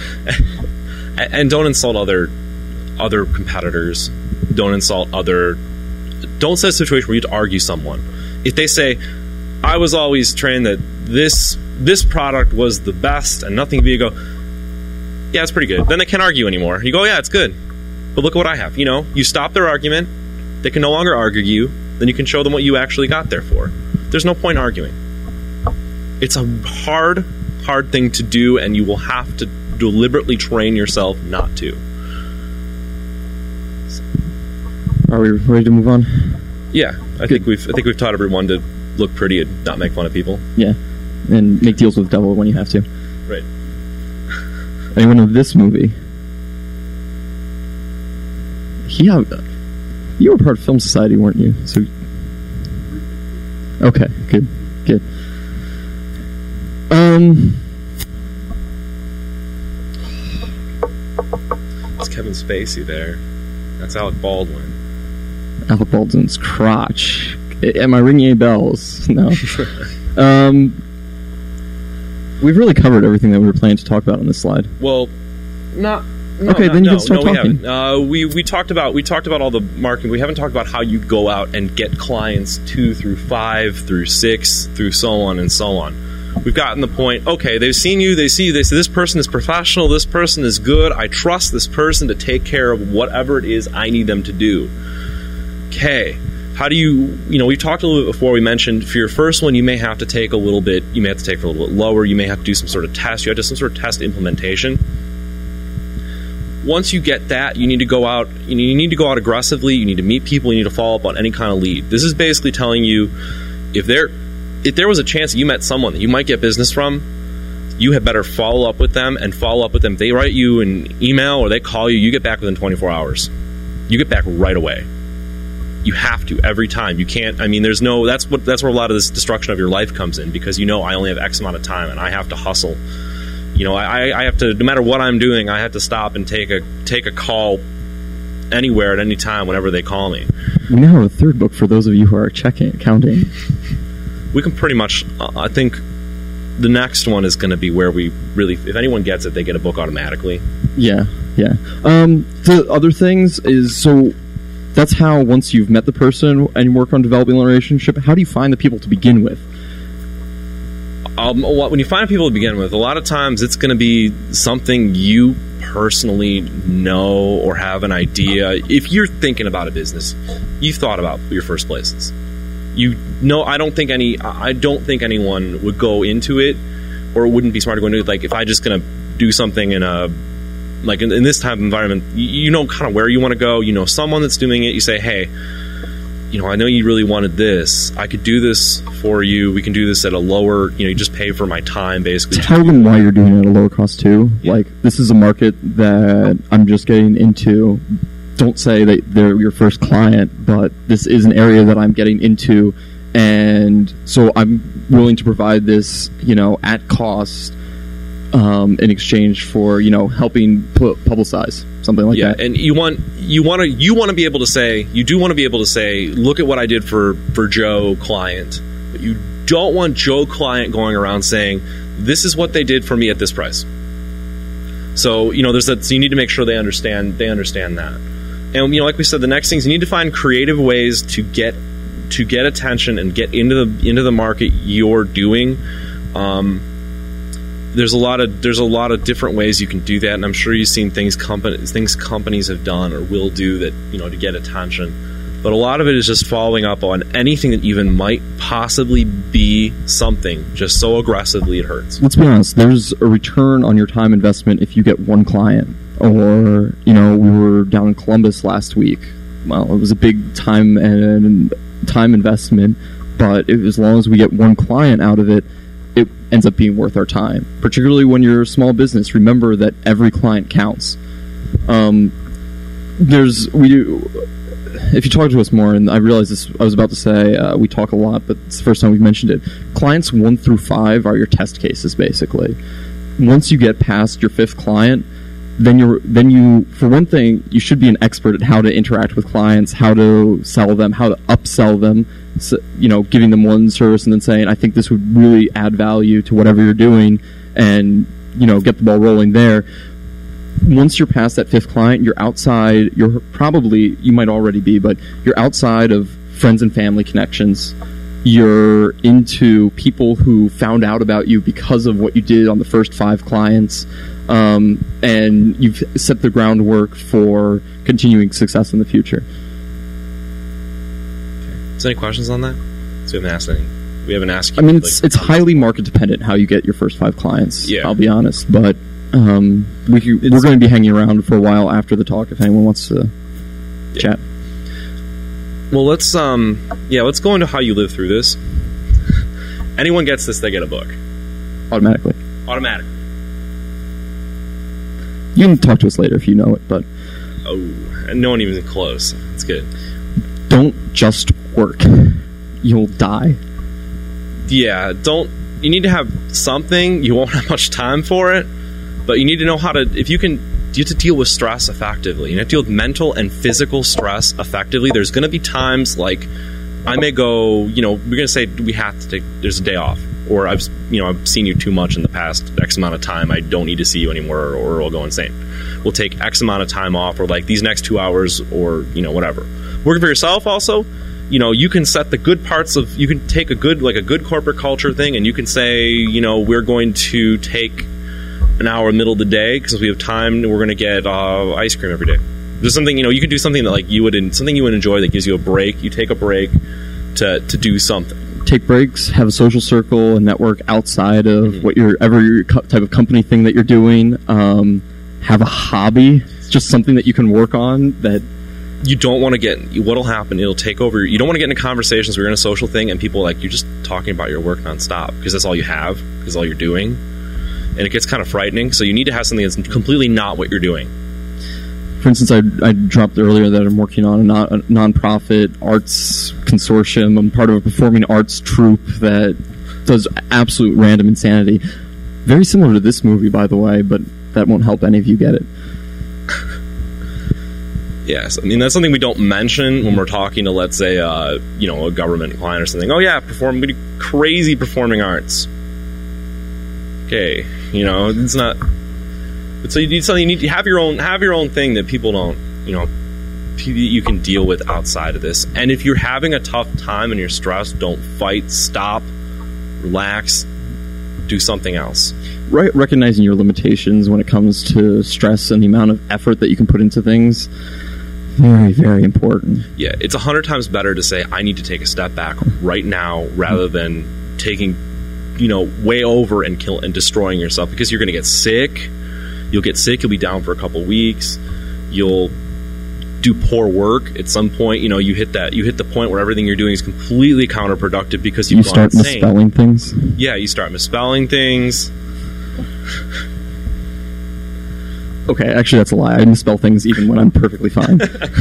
[SPEAKER 3] And don't insult other other competitors. Don't insult other. Don't set a situation where you have to argue someone. If they say, "I was always trained that this this product was the best and nothing," you go, "Yeah, it's pretty good." Then they can't argue anymore. You go, "Yeah, it's good, but look at what I have." You know, you stop their argument. They can no longer argue you. Then you can show them what you actually got there for. There's no point arguing. It's a hard, hard thing to do, and you will have to deliberately train yourself not to.
[SPEAKER 4] Are we ready to move on?
[SPEAKER 3] Yeah, I think we've I think we've taught everyone to look pretty and not make fun of people.
[SPEAKER 4] Yeah, and make deals with the devil when you have to.
[SPEAKER 3] Right.
[SPEAKER 4] Anyone know this movie? Yeah, you were part of Film Society, weren't you? So, okay, good, good. Um,
[SPEAKER 3] It's Kevin Spacey there. That's Alec Baldwin.
[SPEAKER 4] Alec Baldwin's crotch. Am I ringing any bells? No. um, we've really covered everything that we were planning to talk about on this slide.
[SPEAKER 3] Well, not. No,
[SPEAKER 4] okay,
[SPEAKER 3] no,
[SPEAKER 4] then you
[SPEAKER 3] no,
[SPEAKER 4] can start
[SPEAKER 3] no, we
[SPEAKER 4] talking.
[SPEAKER 3] haven't. Uh, we we talked about we talked about all the marketing. We haven't talked about how you go out and get clients two through five through six through so on and so on. We've gotten the point. Okay, they've seen you. They see you. They say this person is professional. This person is good. I trust this person to take care of whatever it is I need them to do. Okay. How do you, you know, we talked a little bit before. We mentioned for your first one, you may have to take a little bit, you may have to take it a little bit lower. You may have to do some sort of test. You have to do some sort of test implementation. Once you get that, you need to go out, you need to go out aggressively. You need to meet people. You need to follow up on any kind of lead. This is basically telling you if there, if there was a chance that you met someone that you might get business from, you had better follow up with them and follow up with them. If they write you an email or they call you, you get back within twenty-four hours. You get back right away. You have to every time. You can't. I mean, there's no. That's what. That's where a lot of this destruction of your life comes in, because you know I only have X amount of time and I have to hustle. You know, I, I have to. No matter what I'm doing, I have to stop and take a take a call anywhere at any time whenever they call me.
[SPEAKER 4] We now have a third book for those of you who are checking, counting.
[SPEAKER 3] We can pretty much. Uh, I think the next one is going to be where we really. If anyone gets it, they get a book automatically.
[SPEAKER 4] Yeah, yeah. Um, the other things is so. That's how, once you've met the person and you work on developing a relationship, how do you find the people to begin with?
[SPEAKER 3] Um, when you find people to begin with, a lot of times it's going to be something you personally know or have an idea. If you're thinking about a business, you've thought about your first places. You know, I don't think any, I don't think anyone would go into it, or it wouldn't be smart to go into it. Like, if I just going to do something in a Like in, in this type of environment, you, you know kind of where you want to go. You know someone that's doing it. You say, hey, you know, I know you really wanted this. I could do this for you. We can do this at a lower, you know, you just pay for my time, basically.
[SPEAKER 4] Tell them why you're doing it at a lower cost, too.
[SPEAKER 3] Yeah.
[SPEAKER 4] Like, this is a market that I'm just getting into. Don't say that they're your first client, but this is an area that I'm getting into, and so I'm willing to provide this, you know, at cost, um, in exchange for, you know, helping pu- publicize something like
[SPEAKER 3] yeah,
[SPEAKER 4] that.
[SPEAKER 3] and you want you want to you want to be able to say you do want to be able to say, look at what I did for for Joe client, but you don't want Joe client going around saying, this is what they did for me at this price. So you know, there's that. So you need to make sure they understand they understand that. And you know, like we said, the next thing is you need to find creative ways to get to get attention and get into the into the market you're doing. Um, there's a lot of there's a lot of different ways you can do that, and I'm sure you've seen things companies things companies have done or will do that, you know, to get attention. But a lot of it is just following up on anything that even might possibly be something, just so aggressively it hurts.
[SPEAKER 4] Let's be honest, there's a return on your time investment if you get one client. Or, you know, we were down in Columbus last week. Well, it was a big time and time investment, but it, as long as we get one client out of it, it ends up being worth our time. Particularly when you're a small business, remember that every client counts. Um, there's we do. If you talk to us more, and I realize this, I was about to say uh, we talk a lot, but it's the first time we've mentioned it. Clients one through five are your test cases, basically. Once you get past your fifth client, then you're then you for one thing you should be an expert at how to interact with clients, how to sell them, how to upsell them. So, you know, giving them one service and then saying, I think this would really add value to whatever you're doing, and you know, get the ball rolling there. Once you're past that fifth client, you're outside. You're probably you might already be, but you're outside of friends and family connections. You're into people who found out about you because of what you did on the first five clients. Um, and you've set the groundwork for continuing success in the future.
[SPEAKER 3] Is there any questions on that? So we haven't asked any. We haven't asked you.
[SPEAKER 4] I mean,
[SPEAKER 3] like,
[SPEAKER 4] it's it's highly market dependent how you get your first five clients.
[SPEAKER 3] Yeah.
[SPEAKER 4] I'll be honest, but um, we could, we're going to be hanging around for a while after the talk if anyone wants to
[SPEAKER 3] Yeah.
[SPEAKER 4] chat.
[SPEAKER 3] Well, let's um, yeah, let's go into how you live through this. Anyone gets this, they get a book
[SPEAKER 4] Automatically.
[SPEAKER 3] automatic.
[SPEAKER 4] You can talk to us later if you know it, but
[SPEAKER 3] Oh, and no one even close. That's good.
[SPEAKER 4] don't just work. You'll die.
[SPEAKER 3] Yeah, don't. You need to have something. You won't have much time for it, but you need to know how to. If you can, you have to deal with stress effectively. You have to deal with mental and physical stress effectively. There's going to be times like I may go. You know, we're going to say we have to take. There's a day off, or I've you know I've seen you too much in the past X amount of time. I don't need to see you anymore, or we'll go insane. We'll take X amount of time off, or like these next two hours, or you know whatever. Working for yourself also. You know, you can set the good parts of, you can take a good, like a good corporate culture thing, and you can say, you know, we're going to take an hour in the middle of the day because we have time, and we're going to get uh, ice cream every day. There's something, you know, you can do something that like you would, something you would enjoy that gives you a break. You take a break to to do something.
[SPEAKER 4] Take breaks, have a social circle and network outside of
[SPEAKER 3] Mm-hmm.
[SPEAKER 4] what your ever your co- type of company thing that you're doing. Um, have a hobby. It's just something that you can work on that.
[SPEAKER 3] You don't want to get, what'll happen, it'll take over. You don't want to get into conversations where you're in a social thing and people are like, you're just talking about your work nonstop because that's all you have, because all you're doing. And it gets kind of frightening. So you need to have something that's completely not what you're doing.
[SPEAKER 4] For instance, I, I dropped earlier that I'm working on a, non, a non-profit arts consortium. I'm part of a performing arts troupe that does absolute random insanity. Very similar to this movie, by the way, but that won't help any of you get it.
[SPEAKER 3] Yes, I mean, that's something we don't mention when we're talking to, let's say, uh, you know, a government client or something. Oh, yeah, perform, we do crazy performing arts. Okay, you know, it's not. So you need something. You need to have your own, have your own thing that people don't, you know, you can deal with outside of this. And if you're having a tough time and you're stressed, don't fight. Stop, relax, do something else.
[SPEAKER 4] Right, recognizing your limitations when it comes to stress and the amount of effort that you can put into things. Very, very important.
[SPEAKER 3] Yeah, it's a hundred times better to say, I need to take a step back right now rather than taking, you know, way over and kill and destroying yourself, because you're going to get sick. You'll get sick. You'll be down for a couple weeks. You'll do poor work at some point. You know, you hit that you hit the point where everything you're doing is completely counterproductive because you've
[SPEAKER 4] You
[SPEAKER 3] gone
[SPEAKER 4] start
[SPEAKER 3] insane.
[SPEAKER 4] misspelling things.
[SPEAKER 3] Yeah, you start misspelling things.
[SPEAKER 4] Okay, actually, that's a lie. I misspell things even when I'm perfectly fine.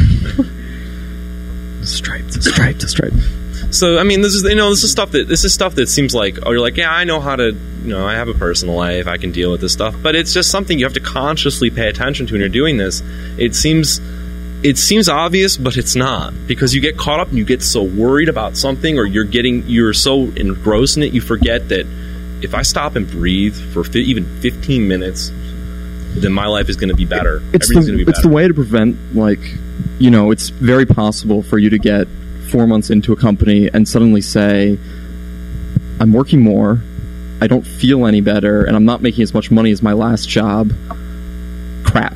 [SPEAKER 4] striped, striped, striped.
[SPEAKER 3] So I mean, this is you know this is stuff that this is stuff that seems like oh you're like yeah I know how to you know I have a personal life, I can deal with this stuff, but it's just something you have to consciously pay attention to when you're doing this. It seems it seems obvious, but it's not, because you get caught up and you get so worried about something, or you're getting you're so engrossed in it you forget that if I stop and breathe for fi- even fifteen minutes, then my life is going to be better.
[SPEAKER 4] It's
[SPEAKER 3] Everything's
[SPEAKER 4] the,
[SPEAKER 3] going to be
[SPEAKER 4] it's
[SPEAKER 3] better.
[SPEAKER 4] the way to prevent, like, you know, it's very possible for you to get four months into a company and suddenly say, I'm working more, I don't feel any better, and I'm not making as much money as my last job. Crap.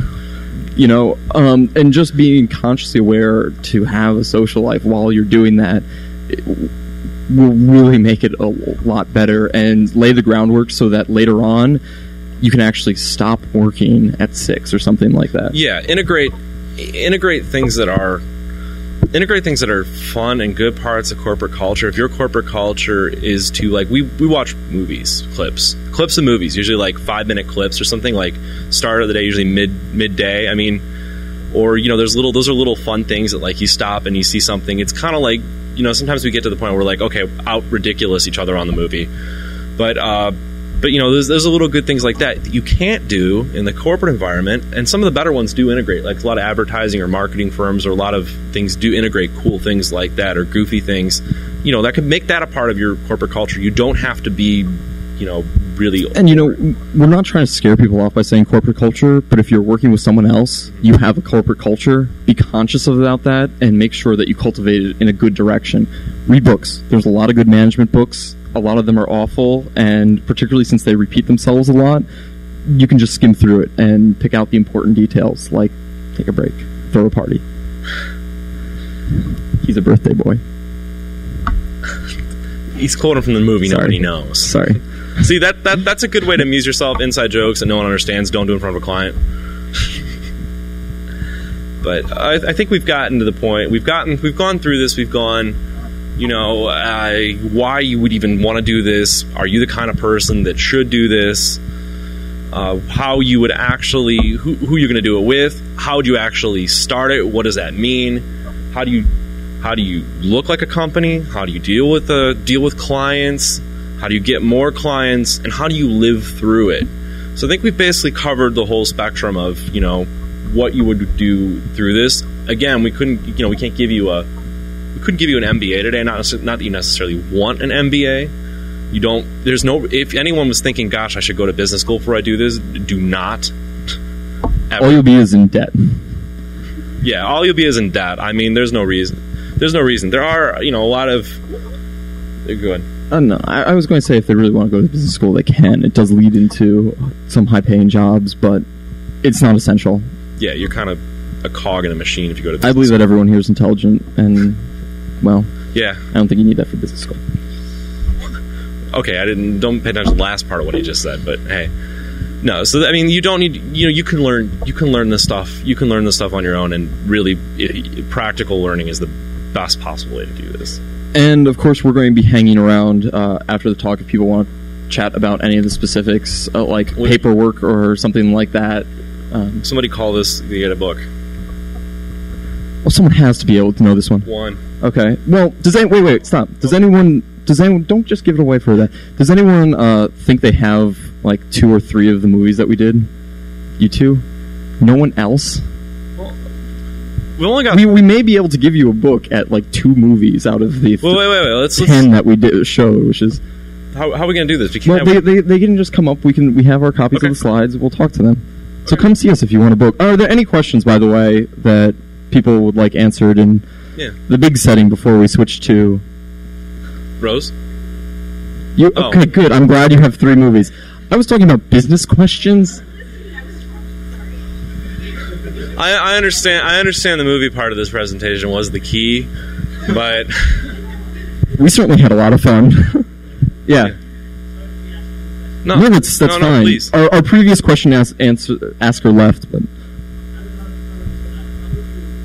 [SPEAKER 4] You know, um, and just being consciously aware to have a social life while you're doing that it will really make it a lot better and lay the groundwork so that later on you can actually stop working at six or something like that.
[SPEAKER 3] Yeah, integrate integrate things that are integrate things that are fun and good parts of corporate culture. If your corporate culture is to, like, we we watch movies, clips, clips of movies, usually like five minute clips or something, like start of the day, usually mid midday. I mean, or you know, there's little those are little fun things that, like, you stop and you see something. It's kind of like, you know, sometimes we get to the point where we're like, okay, out ridiculous each other on the movie, but uh, but you know, there's there's a little good things like that that you can't do in the corporate environment, and some of the better ones do integrate. Like a lot of advertising or marketing firms or a lot of things do integrate cool things like that, or goofy things. You know, that could make that a part of your corporate culture. You don't have to be, you know, really.
[SPEAKER 4] And you know, we're not trying to scare people off by saying corporate culture, but if you're working with someone else, you have a corporate culture, be conscious about that and make sure that you cultivate it in a good direction. Read books. There's a lot of good management books. A lot of them are awful, and particularly since they repeat themselves a lot, you can just skim through it and pick out the important details, like take a break, throw a party. He's a birthday boy.
[SPEAKER 3] He's quoting from the movie.
[SPEAKER 4] Sorry.
[SPEAKER 3] Nobody knows.
[SPEAKER 4] Sorry.
[SPEAKER 3] See, that, that that's a good way to amuse yourself. Inside jokes that no one understands. Don't do in front of a client. But I, I think we've gotten to the point. We've gotten. We've gone through this. We've gone. You know, uh, why you would even want to do this? Are you the kind of person that should do this? Uh, how you would actually, who, who you're going to do it with? How would you actually start it? What does that mean? How do you, how do you look like a company? How do you deal with the deal with clients? How do you get more clients? And how do you live through it? So I think we've basically covered the whole spectrum of, you know, what you would do through this. Again, we couldn't, you know, we can't give you a. We couldn't give you an M B A today. Not not that you necessarily want an M B A. You don't. There's no. If anyone was thinking, "Gosh, I should go to business school before I do this," do not. Ever.
[SPEAKER 4] All you'll be is in debt.
[SPEAKER 3] Yeah, all you'll be is in debt. I mean, there's no reason. There's no reason. There are, you know, a lot of. They're good.
[SPEAKER 4] I don't know. I, I was going to say if they really want to go to business school, they can. It does lead into some high-paying jobs, but it's not essential.
[SPEAKER 3] Yeah, you're kind of a cog in a machine if you go to business
[SPEAKER 4] I believe
[SPEAKER 3] school.
[SPEAKER 4] that everyone here is intelligent, and, well,
[SPEAKER 3] Yeah.
[SPEAKER 4] I don't think you need that for business school.
[SPEAKER 3] Okay, I didn't. Don't pay attention to the last part of what he just said, but hey, no. So I mean, you don't need. You know, you can learn. You can learn this stuff. You can learn this stuff on your own, and really, it, practical learning is the best possible way to do this.
[SPEAKER 4] And, of course, we're going to be hanging around uh, after the talk if people want to chat about any of the specifics, uh, like
[SPEAKER 3] What-
[SPEAKER 4] paperwork or something like that. Um,
[SPEAKER 3] Somebody call this. You get a book.
[SPEAKER 4] well, someone has to be able to know this one.
[SPEAKER 3] One.
[SPEAKER 4] Okay. Well, does any wait, wait, stop. Does anyone? Does anyone? Don't just give it away for that. Does anyone uh, think they have like two or three of the movies that we did? You two? No one else?
[SPEAKER 3] We only got.
[SPEAKER 4] We we may be able to give you a book at like two movies out of the
[SPEAKER 3] Wait, wait, wait, wait. Let's.
[SPEAKER 4] ten
[SPEAKER 3] let's
[SPEAKER 4] that we did showed, which is
[SPEAKER 3] how, how are we gonna do this? We
[SPEAKER 4] well,
[SPEAKER 3] can't.
[SPEAKER 4] they,
[SPEAKER 3] have,
[SPEAKER 4] they they can just come up. We can we have our copies
[SPEAKER 3] Okay.
[SPEAKER 4] of the slides. We'll talk to them. So come see us if you want a book. Are there any questions, by the way, that people would like answered in
[SPEAKER 3] Yeah.
[SPEAKER 4] the big setting before we switch to?
[SPEAKER 3] Rose.
[SPEAKER 4] You
[SPEAKER 3] Oh.
[SPEAKER 4] okay? Good. I'm glad you have three movies. I was talking about business questions.
[SPEAKER 3] I, I understand. I understand the movie part of this presentation was the key, but
[SPEAKER 4] We certainly had a lot of fun. yeah.
[SPEAKER 3] no,
[SPEAKER 4] No, that's that's
[SPEAKER 3] no, no,
[SPEAKER 4] fine.
[SPEAKER 3] please.
[SPEAKER 4] Our, our previous question ask, answer, asker left, but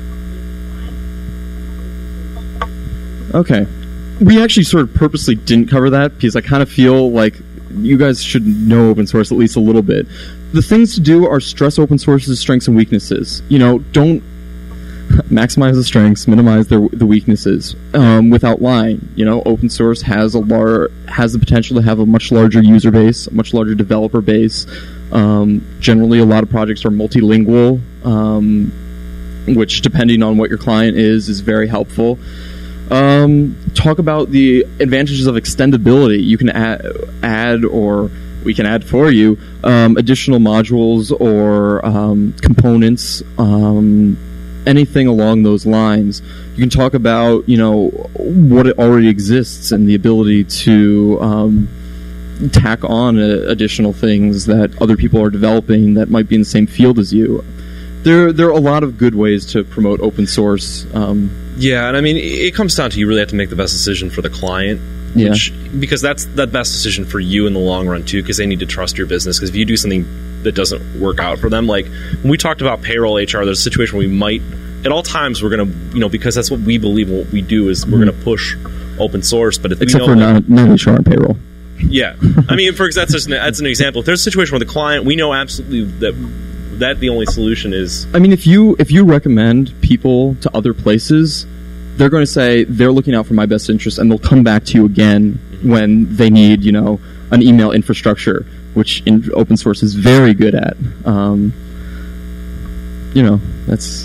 [SPEAKER 4] Okay. We actually sort of purposely didn't cover that because I kind of feel like you guys should know open source at least a little bit. The things to do are stress open source's strengths and weaknesses. You know, don't maximize the strengths, minimize the the weaknesses um, without lying. You know, open source has a lar- has the potential to have a much larger user base, a much larger developer base. Um, generally, a lot of projects are multilingual, um, which, depending on what your client is, is very helpful. Um, talk about the advantages of extendability. You can add, add or we can add for you um, additional modules or um, components, um, anything along those lines. You can talk about, you know, what it already exists and the ability to um, tack on uh, additional things that other people are developing that might be in the same field as you. There, there are a lot of good ways to promote open source. Um,
[SPEAKER 3] Yeah, and I mean, it comes down to you really have to make the best decision for the client, which, yeah. because that's the best decision for you in the long run, too, because they need to trust your business. Because if you do something that doesn't work out for them, like when we talked about payroll H R, there's a situation where we might, at all times, we're going to, you know, because that's what we believe and what we do is we're mm-hmm. going to push open source. But if
[SPEAKER 4] Except
[SPEAKER 3] we know,
[SPEAKER 4] for like, non H R and payroll.
[SPEAKER 3] Yeah. I mean, for example, that's, that's an example. If there's a situation where the client, we know absolutely that that the only solution is...
[SPEAKER 4] I mean, if you if you recommend people to other places, they're going to say they're looking out for my best interest, and they'll come back to you again mm-hmm. when they need, you know, an email infrastructure, which in open source is very good at. Um, you know, that's...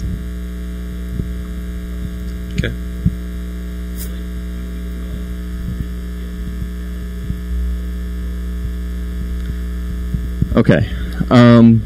[SPEAKER 3] Okay.
[SPEAKER 4] Okay. Um,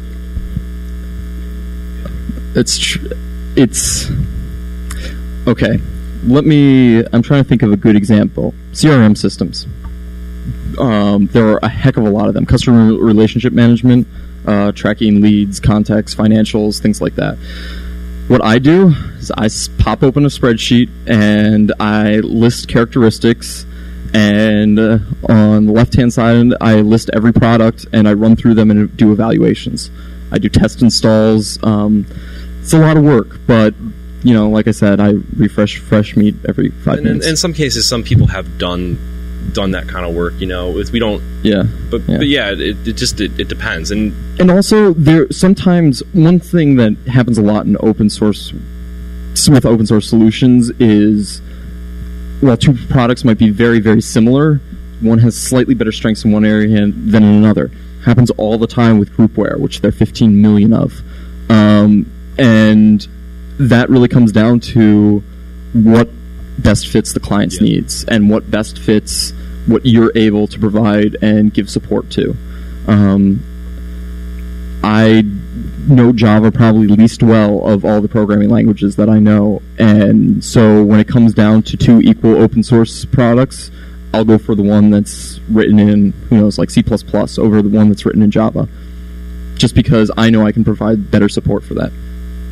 [SPEAKER 4] it's tr- it's okay. Let me. I'm trying to think of a good example. C R M systems. Um, there are a heck of a lot of them. Customer relationship management, uh, tracking leads, contacts, financials, things like that. What I do is I pop open a spreadsheet and I list characteristics. And uh, on the left-hand side, I list every product, and I run through them and do evaluations. I do test installs. Um, it's a lot of work, but, you know, like I said, I refresh fresh meat every five
[SPEAKER 3] and
[SPEAKER 4] minutes.
[SPEAKER 3] In, in some cases, some people have done done that kind of work, you know. It's, we don't...
[SPEAKER 4] Yeah.
[SPEAKER 3] But
[SPEAKER 4] yeah,
[SPEAKER 3] but yeah it, it just it, it depends. And
[SPEAKER 4] and also, there sometimes, one thing that happens a lot in open source, with open source solutions is... While two products might be very, very similar, one has slightly better strengths in one area than in another. Happens all the time with groupware, which there are fifteen million of. Um, and that really comes down to what best fits the client's yeah. needs and what best fits what you're able to provide and give support to. Um, I know Java probably least well of all the programming languages that I know, and so when it comes down to two equal open source products, I'll go for the one that's written in, who knows, like C plus plus over the one that's written in Java, just because I know I can provide better support for that.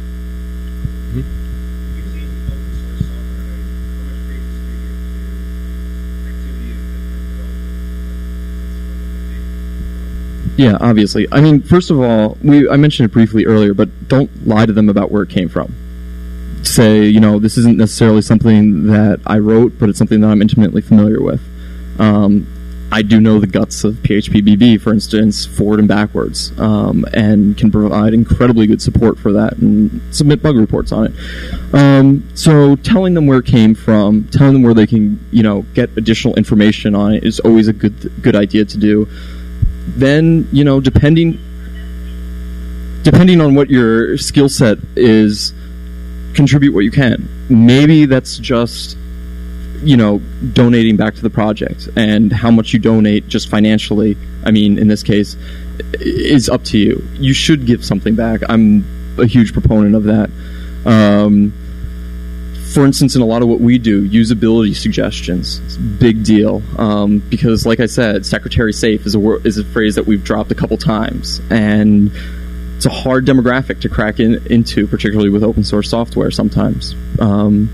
[SPEAKER 4] Yeah, obviously. I mean, first of all, we I mentioned it briefly earlier, but don't lie to them about where it came from. Say, you know, this isn't necessarily something that I wrote, but it's something that I'm intimately familiar with. Um, I do know the guts of P H P B B, for instance, forward and backwards, um, and can provide incredibly good support for that and submit bug reports on it. Um, so telling them where it came from, telling them where they can, you know, get additional information on it is always a good good idea to do. Then, you know, depending depending on what your skill set is, contribute what you can. Maybe that's just, you know, donating back to the project, and how much you donate just financially, I mean, in this case, is up to you. You should give something back. I'm a huge proponent of that. Um, for instance, in a lot of what we do, usability suggestions, it's a big deal, um, because, like I said, secretary safe is a wor- is a phrase that we've dropped a couple times, and it's a hard demographic to crack in, into, particularly with open source software sometimes. Um,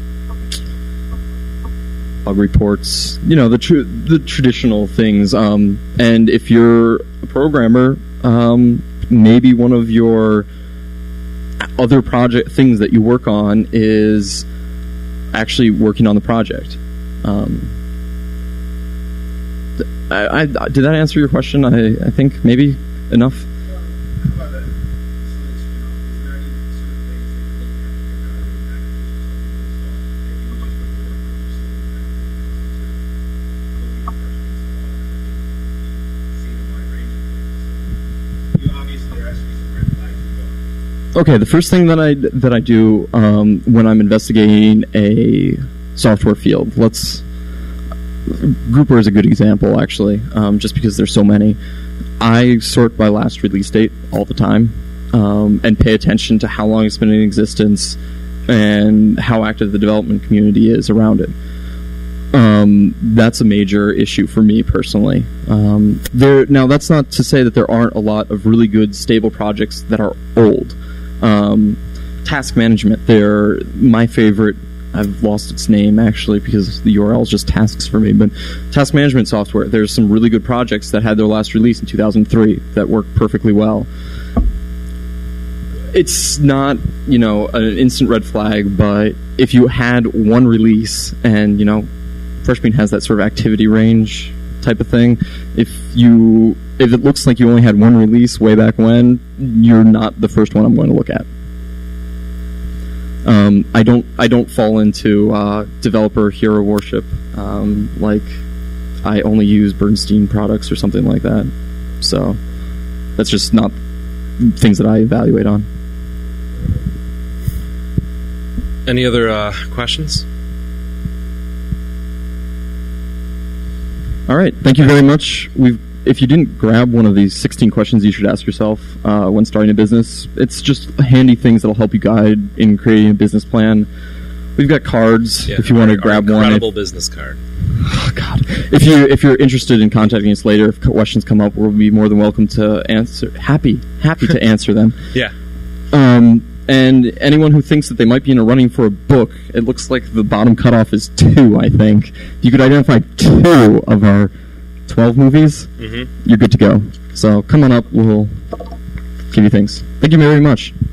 [SPEAKER 4] bug reports, you know, the tr- the traditional things. Um, and if you're a programmer, um, maybe one of your other project things that you work on is actually working on the project. Um, I, I, did that answer your question? I, I think maybe enough. Okay, the first thing that I that I do um, when I'm investigating a software field, let's Grouper is a good example, actually, um, just because there's so many. I sort by last release date all the time, um, and pay attention to how long it's been in existence and how active the development community is around it. Um, that's a major issue for me personally. Um, there now, that's not to say that there aren't a lot of really good, stable projects that are old. Um, task management, they're my favorite. I've lost its name, actually, because the U R L is just tasks for me. But task management software, there's some really good projects that had their last release in two thousand three that work perfectly well. It's not, you know, an instant red flag, but if you had one release, and, you know, Freshbean has that sort of activity range type of thing, if you if it looks like you only had one release way back when, you're not the first one I'm going to look at. Um, I don't I don't fall into uh, developer hero worship, um, like I only use Bernstein products or something like that. So that's just not things that I evaluate on.
[SPEAKER 3] Any other uh, questions?
[SPEAKER 4] All right, thank you very much. We've if you didn't grab one of these sixteen questions you should ask yourself uh, when starting a business, it's just handy things that'll help you guide in creating a business plan. We've got cards
[SPEAKER 3] Yeah,
[SPEAKER 4] if you want to
[SPEAKER 3] our-
[SPEAKER 4] grab
[SPEAKER 3] our
[SPEAKER 4] one.
[SPEAKER 3] incredible
[SPEAKER 4] If,
[SPEAKER 3] business card.
[SPEAKER 4] oh, God. If you if you're interested in contacting us later, if questions come up, we'll be more than welcome to answer. Happy happy to answer them.
[SPEAKER 3] Yeah.
[SPEAKER 4] Um, and anyone who thinks that they might be in a running for a book, it looks like the bottom cutoff is two, I think. If you could identify two of our twelve movies,
[SPEAKER 3] Mm-hmm.
[SPEAKER 4] you're good to go. So come on up, we'll give you things. Thank you very much.